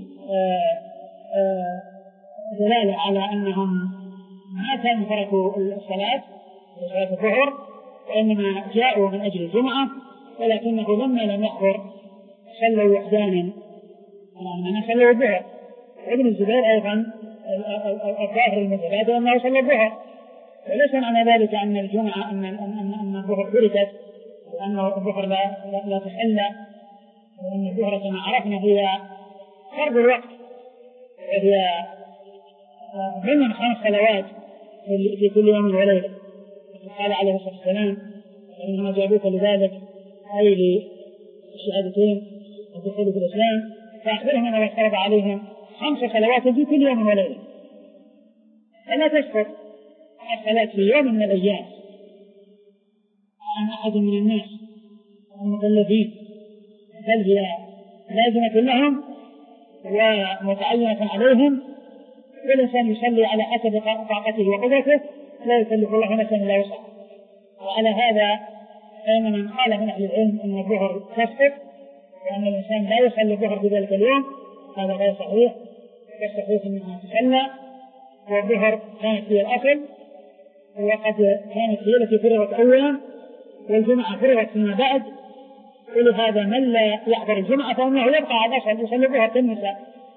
دلالة على أنهم ما كانوا تركوا الصلاة صلاة الظهر، وإنما جاءوا من أجل الجمعة، ولكنه لما لم يحضر صلوا وحدانا يعني صلوا الظهر. ابن الزبير أيضا الظاهر المتبادل أنه صلى الظهر، وليس معنى ذلك أن الجمعة أن أن الظهر تركت وأن الظهر لا لا تصلى، وأن الظهر كما عرفنا هي فرض الوقت، وهي ضمن خمس صلوات في كل يوم وليلة. قال عليه الصلاة والسلام إنما جابوك لذلك أي للشهادتين والدخول في الإسلام، فأخبرهم أنه فرض عليهم خمس صلوات في كل يوم وليلة، فلا تسقط الصلاة في يوم من الأيام عن أحد من الناس المكلفين، بل هي لازمة لهم ومتعينة عليهم، والإنسان يصلي على حسب طاقته وقدرته، لا يكلف الله نفسا إلا وسعها. وعلى هذا فإن من قال من أهل العلم أن الظهر تسقط وأن الإنسان لا يصلي الظهر في ذلك اليوم هذا غير صحيح. والصحيح أنها تصلى، والظهر كانت هي الأصل، وقد كانت هي التي فرغت أولا، والجمعة فرغت فيما بعد، ولهذا من لا يحضر الجمعة فإنه يبقى على الأصل يصلي الظهر كالنساء،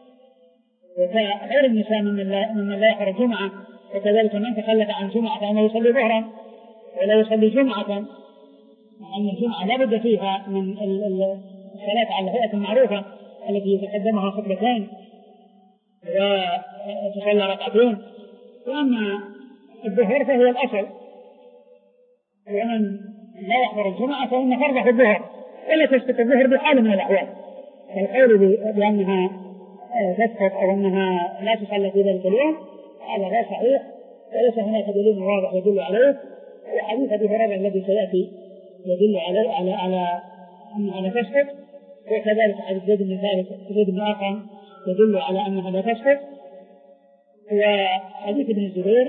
وغير النساء من لا, من لا يحضر الجمعة، وكذلك من تخلف عن الجمعة فإنه يصلي ظهرا ولا يصلي جمعة، لأن الجمعة لا بد فيها من الصلاة على الهيئة المعروفة التي يتقدمها خطبتين وتصلى ركعتين. وأما الظهر فهي الأصل، ومن لا يحضر الجمعة فإن فرضه الظهر ولا تسقط الظهر بحال من الأحوال. فالقول بأنها تسقط أو أنها لا تصلى في ذلك اليوم هذا غير صحيح، وليس هناك دليل واضح يدل عليه. وحديث أبي هريرة الذي سيأتي يدل عليه على على أنها لا تسقط، وكذلك حديث زيد بن ثابت زيد بن أرقم يدل على أنها لا تسقط. وحديث ابن الزبير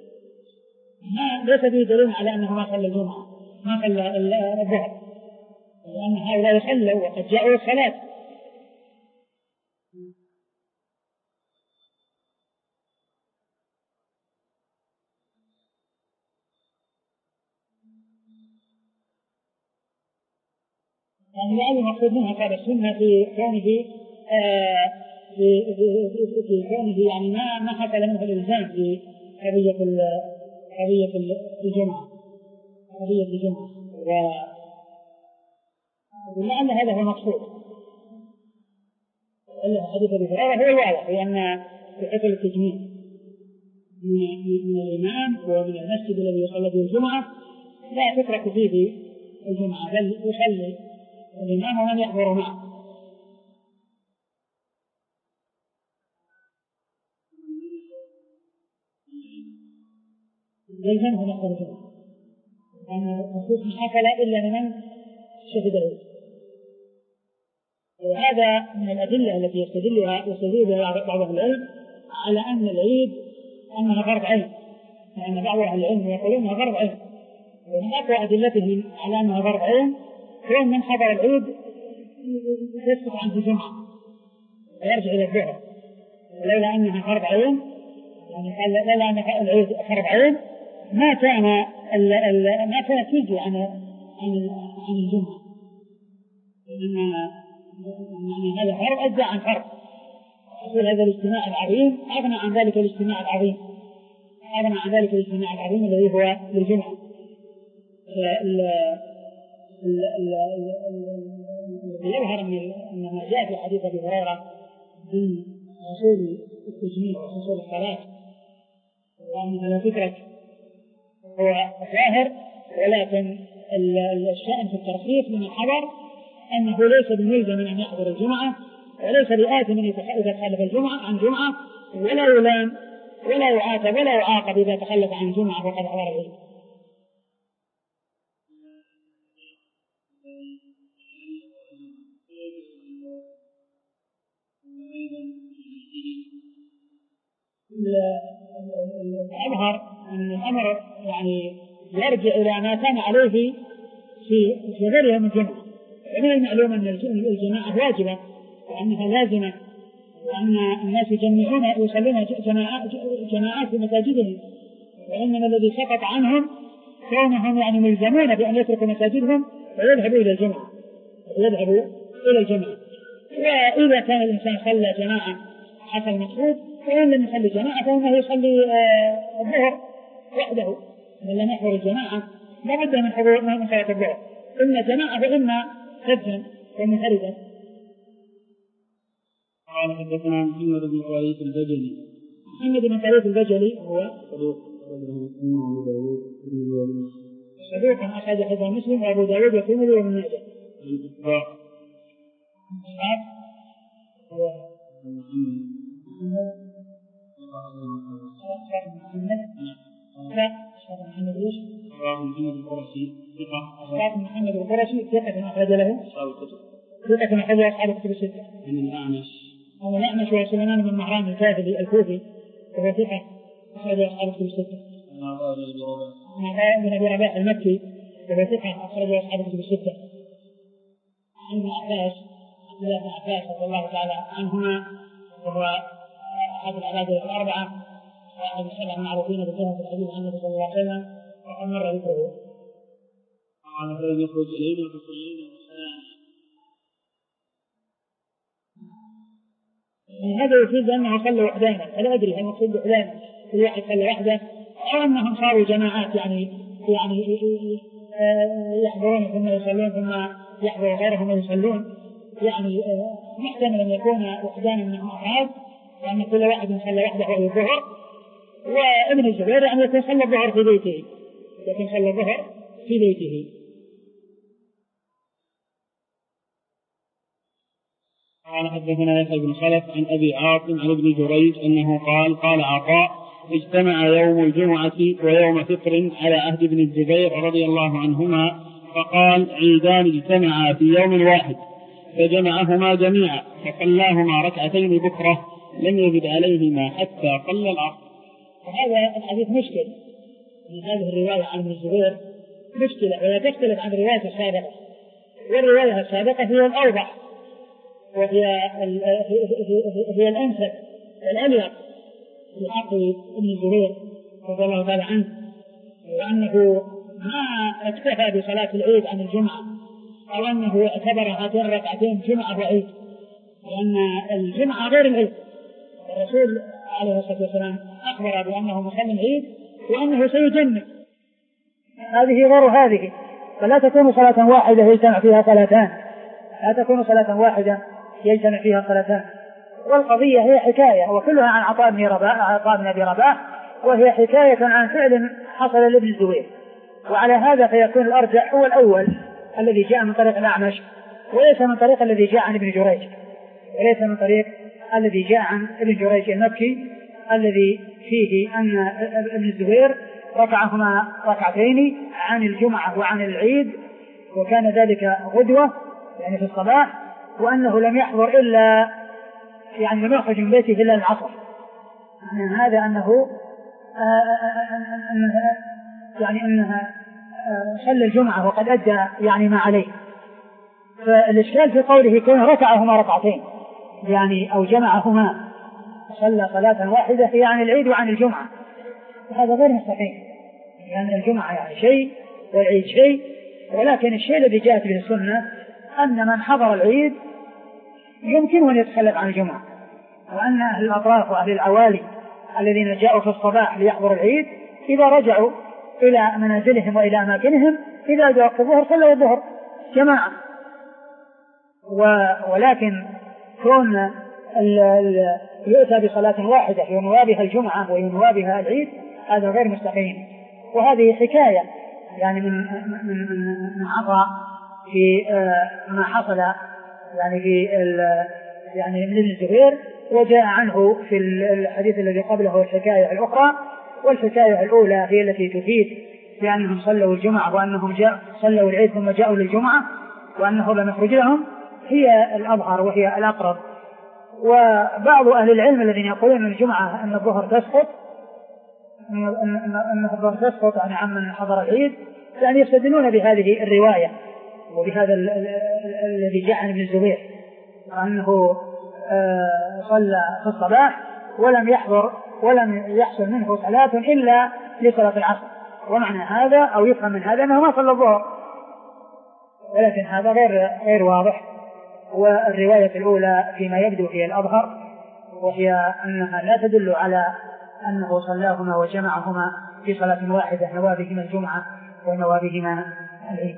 ما ليس فيه دليل على أنه ما صلى الجمعة ما صلى الظهر، لأن هؤلاء يصلوا وقد جاءوا الصلاة. يعني لأنه مقصود منها قال السنة في كونه آه في, في, في, في كونه يعني ما ما حصل منه الإلزام في قضية قضية الجمعة قضية الجمعة ولأن هذا هو المقصود. حديث أبي هريرة هو الواضح، لأن في حكم التجميع من الإمام ومن المسجد الذي يصلى به الجمعة لا تترك فيه الجمعة، بل يصلي الإمام ومن يحضر معه. يلزمه نحضر الجمعة، لأن النصوص مش حصل إلا لمن شهد العيد. وهذا من الأدلة التي يستدلها يستدلها بعض أهل العلم على أن العيد أنها فرض عين، لأن بعض أهل العلم يقولون أنها فرض عين، ومن أقوى أدلته على أنها فرض عين كون من حضر العيد يسقط عنه الجمعة ويرجع إلى الظهر، ولولا أنها فرض عين يعني قال لولا أن العيد فرض عين ما كان ال ال ما كانت تيجي عن عن عن الجمعة، لأن يعني هذا فرض أجزاء عن فرض، يقول هذا الاجتماع العظيم أغنى عن ذلك الاجتماع العظيم أغنى عن ذلك الاجتماع العظيم الذي هو للجمعة. الذي يظهر أن ما جاء في حديث أبي هريرة من حصول التجميع وحصول الصلاة وأنها لا تترك هو ظاهر، ولكن الشأن في الترخيص من حضر أنه ليس بملزم أن يحضر الجمعة، وليس بآثم إذا تخلف الجمعة عن جمعة، ولا يلام ولا يعاتب ولا يعاقب إذا تخلف عن جمعة وقد حضر العيد. الأظهر أن الأمر يعني يرجع إلى ما كان عليه في في غيرها من الجمعة. ومن المعلوم أن الجماعة واجبة وأنها لازمة، وأن الناس يجمعون ويصلون جماعات في مساجدهم، وإنما الذي سقط عنهم كونهم يعني ملزمون بأن يتركوا مساجدهم ويذهبوا إلى الجمعة ويذهبوا إلى الجمعة. وإذا كان الإنسان صلى جماعة حسب المقصود، وإن لم يصلي جماعة فإنه يصلي الظهر وحده. من لم يحضر الجماعة لا بد من حضور من صلاة الظهر، إما جماعة وإما فجا ومنفردا. قال حدثنا محمد بن قريش البجلي. محمد بن قريش البجلي هو صدوق صدوق أخرج حديث مسلم وأبو داود والترمذي وابن ماجه. الإسحاق هو محمد ايش؟ محمد القرشي ثقة. محمد القرشي ثقة أخرج له ثقة أخرج له أصحاب الكتب الستة. من الأعمش. هو الأعمش هو سليمان بن مهران الكاهلي الكوفي وهو ثقة أخرج له أصحاب الكتب الستة. عن أبي رباح المكي وهو ثقة أخرج له أصحاب الكتب الستة. عن ابن عباس عبد الله بن عباس رضي الله تعالى عنهما وهو أحد العباد الأربعة وأحد السبع المعروفين بالجهة في الحديث عن النبي صلى الله عليه وسلم وقد مر ذكره. قال فلم يخرج إلينا فصلينا هذا يفيد أنه صلى وحدانا، فلا أدري هل يقصد وحدانا كل واحد صلى وحده أو أنهم صاروا جماعات يعني يعني يحضرون ثم يصلون ثم يحضر غيرهم ويصلون، يعني محتمل أن يكون وحدانا من أفراد وأن كل واحد صلى وحده وهو الظهر. وابن الزبير أن يكون صلى الظهر في بيته يكون صلى الظهر في بيته. قال حدثنا يحيى بن خلف عن أبي عاصم عن ابن جريج أنه قال قال عطاء اجتمع يوم الجمعة ويوم فطر على عهد ابن الزبير رضي الله عنهما، فقال عيدان اجتمعا في يوم واحد فجمعهما جميعا فصلاهما ركعتين بكرة لم يزد عليهما حتى صلى العصر. وهذا الحديث مشكل من هذه الرواية عن ابن الزبير مشكلة ولا تختلف عن الرواية السابقة، والرواية السابقة هي الأوضح وهي هي الأنسب والأليق في حق ابن الزبير رضي الله تعالى عنه، وأنه ما اكتفى بصلاة العيد عن الجمعة أو أنه اعتبر هاتين الركعتين جمعة وعيد، لأن الجمعة غير العيد. الرسول عليه الصلاة والسلام أخبر بأنه مصلي العيد وأنه سيجمع، هذه غير هذه، فلا تكون صلاة واحدة يجتمع فيها صلاتان، لا تكون صلاة واحدة يجتمع فيها صلاتان. والقضية هي حكاية وكلها عن عطاء بن رباح عطاء بن أبي رباح، وهي حكاية عن فعل حصل لابن الزبير، وعلى هذا فيكون الأرجح هو الأول الذي جاء من طريق الأعمش وليس من طريق الذي جاء عن ابن جريج وليس من طريق الذي جاء عن ابن جريج المكي الذي فيه أن ابن الزبير ركعهما ركعتين عن الجمعة وعن العيد، وكان ذلك غدوة يعني في الصباح، وأنه لم يحضر إلا يعني لم يخرج من بيته إلا العصر. من هذا أنه يعني أنها صلى الجمعة وقد أدى يعني ما عليه. فالإشكال في قوله كون ركعهما ركعتين يعني أو جمعهما صلى صلاة واحدة هي عن العيد وعن الجمعة، وهذا غير مستقيم، لأن يعني الجمعة يعني شيء والعيد شيء، ولكن الشيء الذي جاءت به السنة أن من حضر العيد يمكن أن يتخلف عن الجمعة، وأن أهل الأطراف وأهل العوالي الذين جاءوا في الصباح ليحضروا العيد إذا رجعوا إلى منازلهم وإلى أماكنهم إذا جاء الظهر صلوا الظهر جماعة. ولكن كون يؤتى بصلاة واحدة ينوى بها الجمعة وينوى بها العيد هذا غير مستقيم. وهذه حكاية يعني من من من عطاء في ما حصل يعني في يعني من الزبير، وجاء عنه في الحديث الذي قبله الحكاية الأخرى. والحكاية الأولى هي التي تفيد بأنهم صلوا الجمعة وأنهم جاء صلوا العيد ثم جاءوا للجمعة وأنه لم يخرج لهم، هي الأظهر وهي الأقرب. وبعض أهل العلم الذين يقولون أن الجمعة أن الظهر تسقط أن الظهر تسقط يعني عمن حضر العيد، يعني يستدلون بهذه الرواية وبهذا الذي جاء عن ابن الزبير أنه صلى في الصباح ولم يحضر ولم يحصل منه صلاة إلا لصلاة العصر، ومعنى هذا أو يفهم من هذا أنه ما صلى الظهر، ولكن هذا غير غير واضح. والرواية الأولى فيما يبدو هي الأظهر، وهي أنها لا تدل على أنه صلاهما وجمعهما في صلاة واحدة نوى بهما الجمعة ونوى بهما العيد.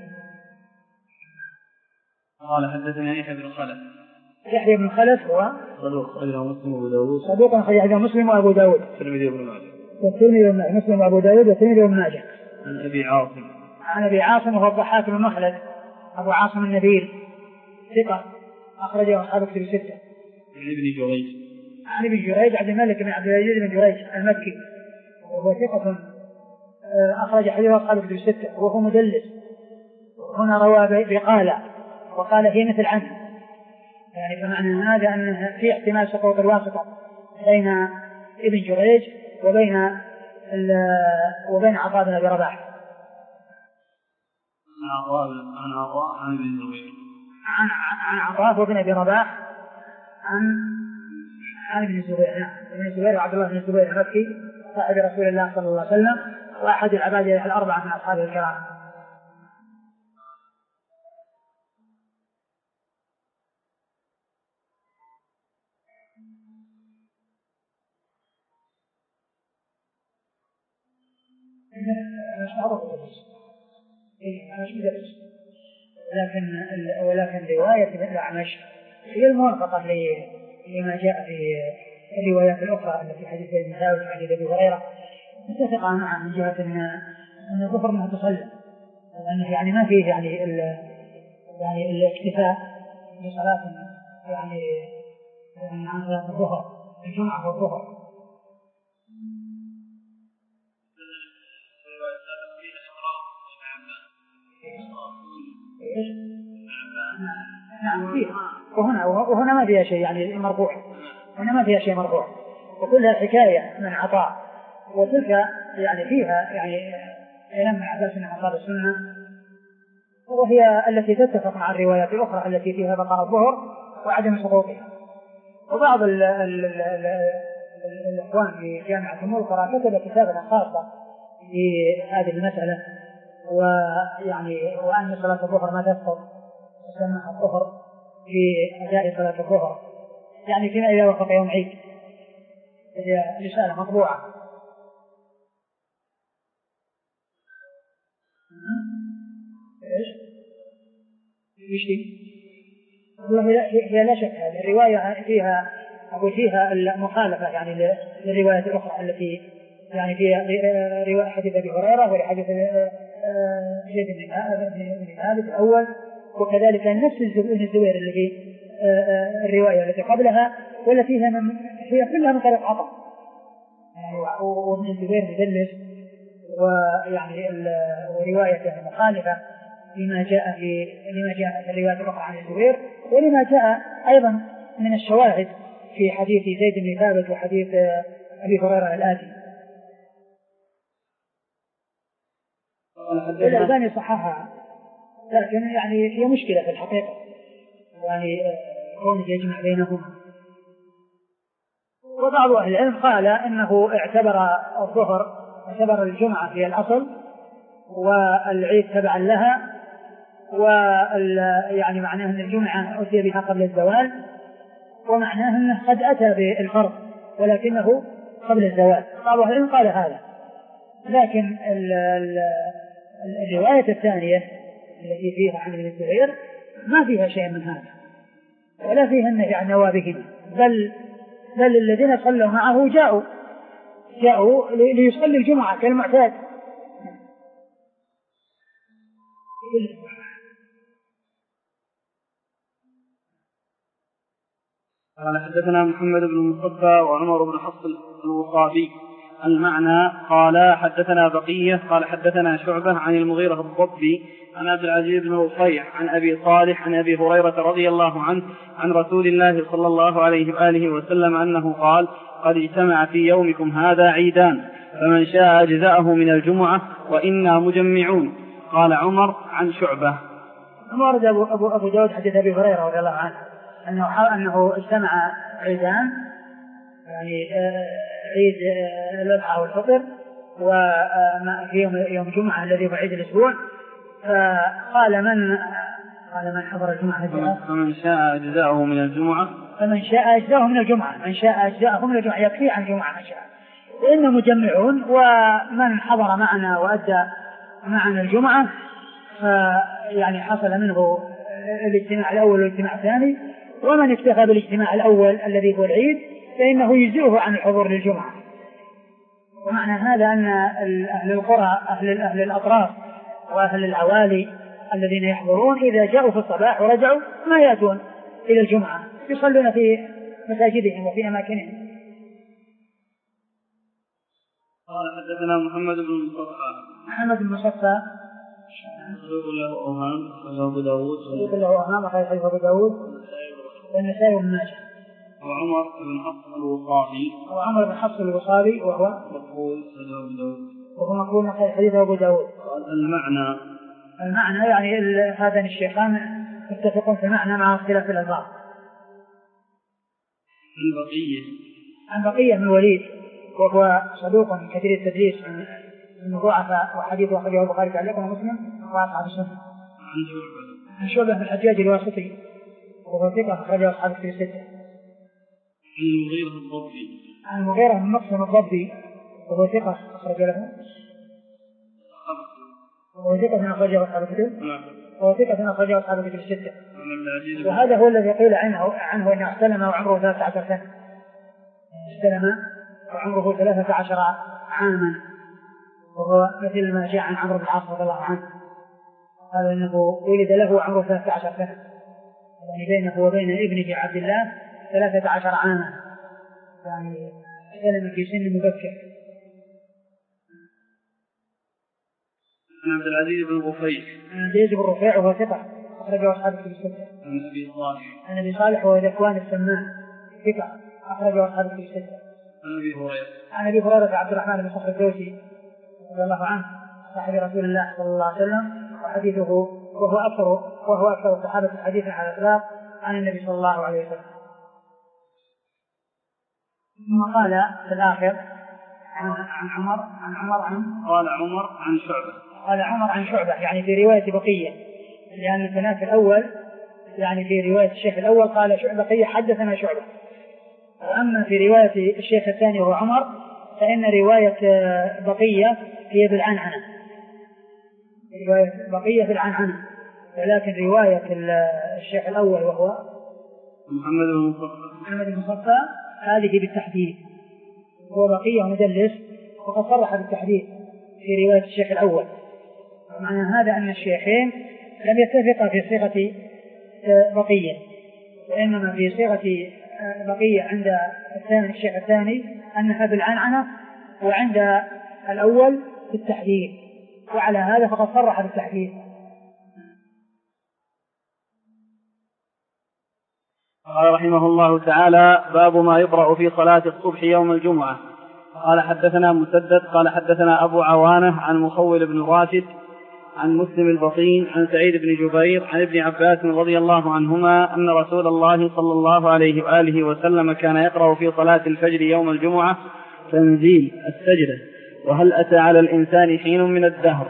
قال حدثنا يحيى بن خلف. يحيى بن خلف هو صدوق أخرجه مسلم وأبو داود. صدوق أخرجه مسلم وأبو داود. الترمذي وابن ماجه. والترمذي وابن ماجه مسلم وأبو داود والترمذي وابن ماجه. عن أبي عاصم. عن أبي عاصم وهو الضحاك بن مخلد أبو عاصم النبيل ثقة أخرجه أصحاب كتب الستة. عن ابن جريج. عن ابن جريج عبد الملك بن عبد العزيز بن جريج المكي وهو ثقة أخرج حديث أصحاب كتب الستة وهو مدلس. هنا روى بقال وقال هي مثل عنه، يعني بمعنى هذا أن في احتمال سقوط الواسطة بين ابن جريج وبين وبين عطاء بن أبي رباح. عن عطاء عن ابن الزبير. عن عن عطاء وابن أبي رباح عن عن ابن الزبير. نعم ابن الزبير وعبد الله بن الزبير المكي صاحب رسول الله صلى الله عليه وسلم وأحد العباد الأربعة من أصحابه الكرام. ولكن ولكن رواية الأعمش هي الموافقة لما جاء في الروايات الأخرى التي حديث ابن داود وحديث أبي هريرة متفقة معه من جهة أن أن الظهر ما تصلى، لأنه يعني ما فيه يعني ال يعني الاكتفاء بصلاة يعني عن صلاة الظهر الجمعة والظهر. نعم فيها وهنا وهنا ما فيها شيء يعني مرفوع، هنا ما فيها شيء مرفوع وكلها حكاية من عطاء، وتلك يعني فيها يعني لما عباس من أصحاب السنة وهي التي تتفق مع الروايات الأخرى التي فيها بقاء الظهر وعدم سقوطها. وبعض ال ال ال ال الإخوان في جامعة أم القرى كتب كتابا خاصة في هذه المسألة، ويعني وأن صلاة الظهر ما تسقط تسمى الظهر في أداء صلاة الظهر يعني فيما إذا وفق يوم عيد. هي رسالة مطبوعة. إيش؟ إيش دي؟ والله هي لا شك هذه الرواية فيها أقول فيها المخالفة يعني للروايات الأخرى التي يعني فيها رواية حديث أبي هريرة وحديث زيد بن ثابت الأول، وكذلك نفس الزبير اللي في الرواية التي قبلها والتي فيها من هي كلها من طريق عطاء يعني وابن الزبير مدلس ويعني وروايته مخالفة لما جاء في لما جاء في الروايات الأخرى عن الزبير ولما جاء أيضا من الشواهد في حديث زيد بن ثابت وحديث أبي هريرة الآتي. الألباني صححها لكن يعني هي مشكلة في الحقيقة يعني كونه يجمع بينهما. وبعض أهل العلم قال إنه اعتبر الظهر اعتبر الجمعة هي الأصل والعيد تبعا لها، ويعني معناه أن الجمعة أتي بها قبل الزوال ومعناه أنه قد أتى بالفرض ولكنه قبل الزوال. بعض أهل العلم قال هذا، لكن ال ال الرواية الثانية التي فيها عن ابن الزبير ما فيها شيء من هذا، ولا فيها النهي عن نوابهم، بل بل الذين صلوا معه جاءوا جاءوا ليصلي الجمعة كالمعتاد. قال حدثنا محمد بن مصطفى وعمر بن حفص الوصابي. المعنى قال حدثنا بقية قال حدثنا شعبة عن المغيرة الضبي عن عبد العزيز بن رفيع عن أبي صالح عن أبي هريرة رضي الله عنه عن رسول الله صلى الله عليه وآله وسلم أنه قال: قد اجتمع في يومكم هذا عيدان، فمن شاء أجزأه من الجمعة وإنا مجمعون. قال عمر عن شعبة. ورد أبو, أبو, أبو داود حديث أبي هريرة رضي الله عنه أنه, أنه اجتمع عيدان، يعني عيد الأضحى والفطر وفي يوم, يوم الجمعة الذي هو عيد الأسبوع. فقال من قال من حضر الجمعة فمن شاء أجزأه من الجمعة فمن شاء أجزأه من الجمعة من شاء أجزأه من الجمعة يكفي عن الجمعة من شاء، وإنا مجمعون. ومن حضر معنا وأدى معنا الجمعة يعني حصل منه الاجتماع الأول والاجتماع الثاني، ومن اكتفى بالاجتماع الأول الذي هو العيد فإنه يجزئه عن الحضور للجمعة. ومعنى هذا أن أهل القرى أهل, أهل الأطراف وأهل العوالي الذين يحضرون إذا جاءوا في الصباح ورجعوا ما يأتون إلى الجمعة، يصلون في مساجدهم وفي أماكنهم. قال حدثنا محمد بن مصطفى محمد بن مصطفى صدوق له أوهام أخرجه أبو داود صدوق له أوهام أخرجه أبو داود والنسائي وابن ماجه. وعمر بن حفص الوصابي وعمر بن حفص الوصابي وهو مقبول أخرجه أبو داود وهو مقبول أخرج حديثه أبو داود. المعنى المعنى يعني هذان الشيخان متفقون في المعنى مع اختلاف الألفاظ. عن بقية عن بقية بن الوليد وهو صدوق كثير التدليس من ضعفاء وحديث أخرجه البخاري تعليقا ومسلم وأصحاب السنة. عن شعبة عن شعبة بن الحجاج الواسطي وهو ثقة أخرجه أصحاب الكتب الستة. عن المغيرة الضبي عن المغيرة بن مقسم الضبي وهو ثقة أخرج له وهو ثقة أخرجه أصحاب الكتب وهو ثقة أخرجه أصحاب الكتب الستة. وهذا هو الذي قيل عنه عنه أنه استلم وعمره ثلاثة عشر سنة، استلم وعمره ثلاثة عشر عاما، وهو مثل ما جاء عن عمرو بن العاص رضي الله عنه، قال انه ولد له وعمره ثلاثة عشر سنة، يعني بينه وبين ابنه عبد الله ثلاثة عشر عاما، يعني استلم في سن مبكر. عن عبد العزيز بن رفيع عن عبد العزيز بن رفيع وهو ثقة أخرجه أصحاب الكتب الستة. عن أبي صالح عن أبي صالح وهو ذكوان السمان ثقة أخرجه أصحاب الكتب الستة. عن أبي هريرة عن أبي هريرة عبد الرحمن بن صخر الدوسي رضي الله عنه صاحب رسول الله صلى الله عليه وسلم، وحديثه وهو أكثر وهو أكثر الصحابة حديثا على الإطلاق عن النبي صلى الله عليه وسلم. ثم قال في الآخر عن عمر عن عمر عن قال عمر عن شعبة قال عمر عن شعبة، يعني في رواية بقية، لأن الثناء في الأول يعني في رواية الشيخ الأول قال شعبة بقية حدثنا شعبة، وأما في رواية الشيخ الثاني وهو عمر فإن رواية بقية هي بالعنعنة، رواية بقية في العنعنة، ولكن رواية الشيخ الأول وهو محمد بن مصطفى محمد بن مصطفى هذه بالتحديد، هو بقية مدلس وقد صرح بالتحديد في رواية الشيخ الأول. معنى هذا أن الشيخين لم يتفقا في صيغة بقية، وإنما في صيغة بقية عند الثاني الشيخ الثاني أنها بالعنعنة، وعند الأول بالتحديد، وعلى هذا فقد صرح بالتحديد. قال رحمه الله تعالى: باب ما يقرأ في صلاة الصبح يوم الجمعة. قال حدثنا مسدد قال حدثنا أبو عوانة عن مخول بن راشد عن مسلم البطين عن سعيد بن جبير عن ابن عباس رضي الله عنهما أن رسول الله صلى الله عليه وآله وسلم كان يقرأ في صلاة الفجر يوم الجمعة تنزيل السجدة وهل أتى على الإنسان حين من الدهر.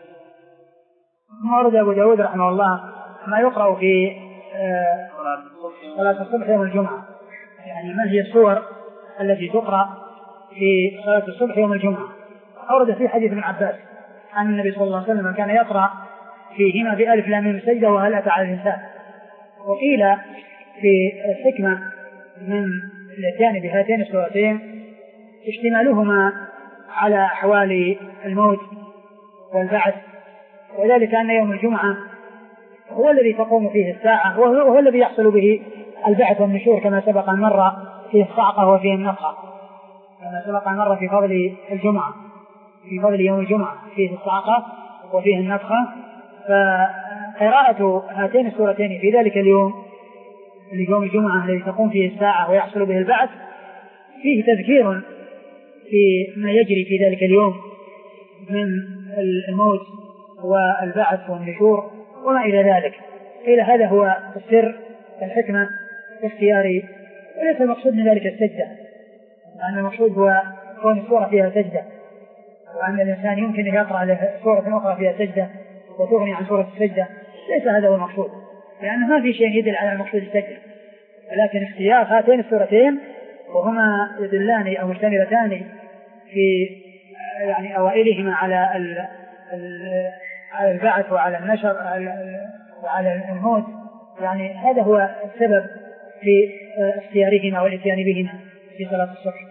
ورد أبو داود رحمه الله ما يقرأ في صلاة الصبح يوم الجمعة، يعني ما هي السور التي تقرأ في صلاة الصبح يوم الجمعة. أورد في حديث ابن عباس أن النبي صلى الله عليه وسلم كان يقرأ فيهما بألف لام ميم سجدة وهل أتى على الإنسان. وقيل في الحكمة من الاتيان بهاتين السورتين اشتمالهما على أحوال الموت والبعث، وذلك أن يوم الجمعة هو الذي تقوم فيه الساعة وهو الذي يحصل به البعث والنشور كما سبق أن مر فيه الصعقة وفيه النفخة، كما سبق أن مر في فضل الجمعة في فضل يوم الجمعة فيه الصعقة وفيه النفخة. فقراءة هاتين السورتين في ذلك اليوم يوم الجمعة الذي تقوم فيه الساعة ويحصل به البعث فيه تذكير في ما يجري في ذلك اليوم من الموت والبعث والنشور وما إلى ذلك. قيل هذا هو السر الحكمة في اختيار، وليس المقصود من ذلك السجدة، لأن المقصود هو كون السورة فيها سجدة، وأن الإنسان يمكن أن يقرأ له سورة أخرى فيها سجدة وتغني عن سورة السجدة، ليس هذا هو المقصود، لأن ما في شيء يدل على المقصود السجدة، ولكن اختيار هاتين السورتين وهما يدلان أو مشتملتان في يعني أوائلهما على ال على البعث وعلى النشر وعلى الموت، يعني هذا هو السبب في اختيارهما والاتيان بهما في صلاة الصبح.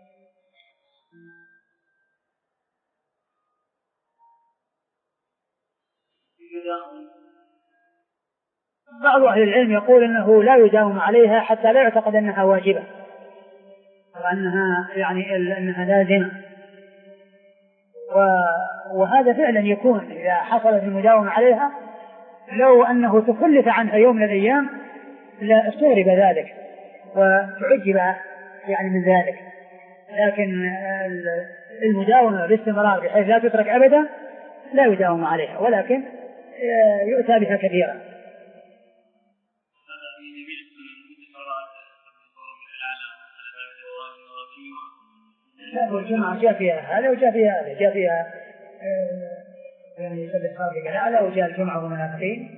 بعض أهل العلم يقول أنه لا يداوم عليها حتى لا يعتقد أنها واجبة وأنها يعني أنها لازمة، وهذا فعلا يكون إذا حصلت المداومة عليها، لو أنه تخلف عنها يوم من الأيام لا استغرب ذلك وتعجب يعني من ذلك، لكن المداومة باستمرار بحيث لا تترك أبدا لا يداوم عليها، ولكن يؤتى بها كثيرا. لا والجمعة جاء فيها هذا وجاء فيها هذا، جاء فيها آه يعني يسبح خالق الأعلى وجاء الجمعة والمنافقين.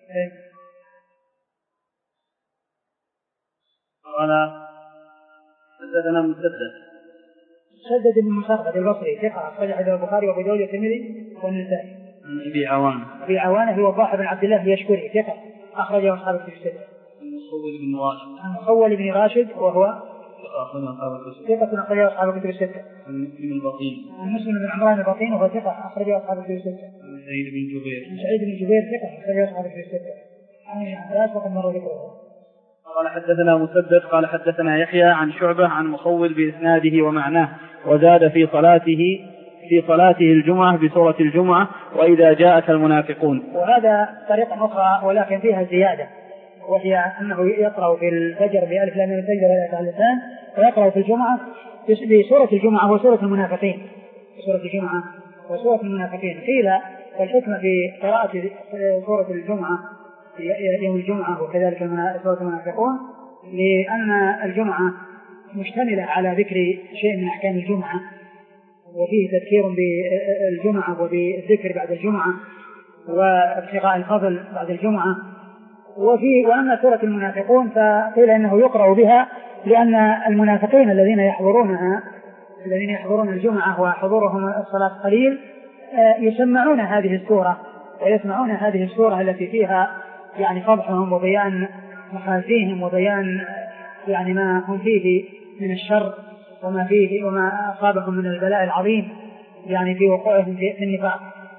قال حدثنا مسدد مسدد بن مسرهد البصري ثقة أخرج حديث البخاري وأبو داود والترمذي والنسائي. عن أبي عوانة أبي عوانة هو وضاح بن عبد الله اليشكري ثقة أخرجه أصحاب الكتب الستة. المخول بن راشد عن المخول بن راشد وهو ثقة أخرجه أصحاب الكتب الستة. عن مسلم البطين عن مسلم بن عمران البطين وهو ثقة أخرجه أصحاب الكتب الستة. عن سعيد بن جبير عن سعيد بن جبير ثقة أخرجه أصحاب الكتب الستة. عن ابن عباس وقد مر ذكره. قال حدثنا مسدد قال حدثنا يحيى عن شعبة عن مخول بإسناده ومعناه، وزاد في صلاته في صلاته الجمعة بسورة الجمعة وإذا جاءك المنافقون. وهذا طريقة أخرى ولكن فيها زيادة، وهي أنه يقرأ في الفجر بألف لام ميم سجدة ولا أتى على الإنسان، ويقرأ في الجمعة بسورة الجمعة وسورة المنافقين سورة الجمعة وسورة المنافقين. قيل الحكمة في قراءة سورة الجمعة يوم الجمعة وكذلك سورة المنافقون لأن الجمعة مشتملة على ذكر شيء من أحكام الجمعة، وفيه تذكير بالجمعة وبالذكر بعد الجمعة وابتغاء الفضل بعد الجمعة. وفي وأما سورة المنافقون فقيل إنه يقرأ بها لأن المنافقين الذين يحضرونها الذين يحضرون الجمعة وحضورهم الصلاة قليل يسمعون هذه السورة ويسمعون هذه السورة التي فيها يعني فضحهم وبيان مخازيهم وبيان يعني ما هم فيه من الشر وما فيه وما أصابهم من البلاء العظيم يعني في وقوعهم في النفاق.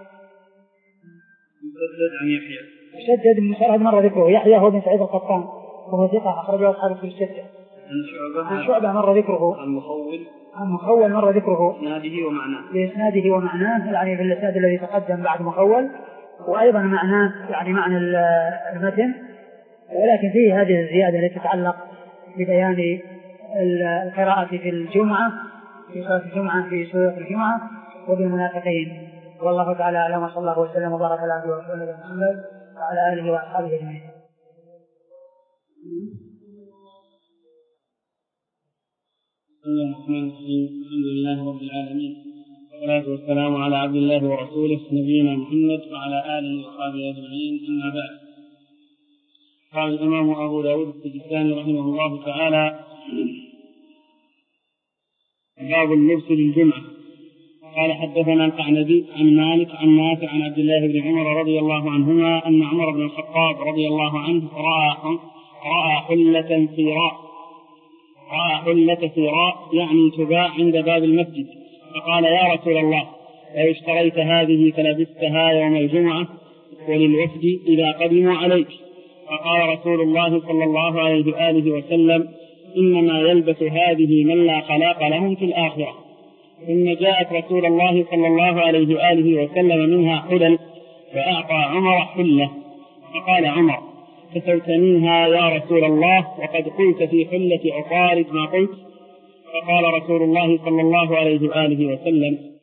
مسدد عن يحيى مسدد بن مسرهد مر ذكره. يحيى هو بن سعيد القطان وهو ثقة أخرجه أصحاب الكتب الستة. عن شعبة عن شعبة مر ذكره. عن مخول عن مخول مر ذكره بإسناده ومعناه بإسناده ومعناه يعني في الإسناد الذي تقدم بعد مخول، وأيضا معناه يعني معنى المتن، ولكن فيه هذه الزيادة التي تتعلق ببيان القراءة في الجمعة في صلاة الجمعة في سورة الجمعة وبالمنافقين. والله تعالى أعلم، وصلى الله وسلم وبارك على عبده ورسوله محمد وعلى آله وأصحابه أجمعين. الحمد لله رب العالمين والصلاة والسلام على عبد الله ورسوله نبينا محمد وعلى آله وصحبه أجمعين، أما بعد. قال الإمام أبو داود السجستاني رحمه الله تعالى: باب اللبس للجمعة. قال حدثنا القعنبي عن مالك عن نافع عن عبد الله بن عمر رضي الله عنهما أن عمر بن الخطاب رضي الله عنه رأى رأى حلة سيراء رأى حلة سيراء يعني تباع عند باب المسجد، فقال: يا رسول الله، لو اشتريت هذه فلبستها يوم الجمعة وللوفد إذا قدموا عليك. فقال رسول الله صلى الله عليه وآله وسلم: إنما يلبس هذه من لا خلاق لهم في الآخرة. ثم جاءت رسول الله صلى الله عليه وآله وسلم منها حلل، فأعطى عمر حلة، فقال عمر: كسوتنيها يا رسول الله، وقد قلت في حلة عطارد ما قلت. فقال رسول الله صلى الله عليه وآله وسلم: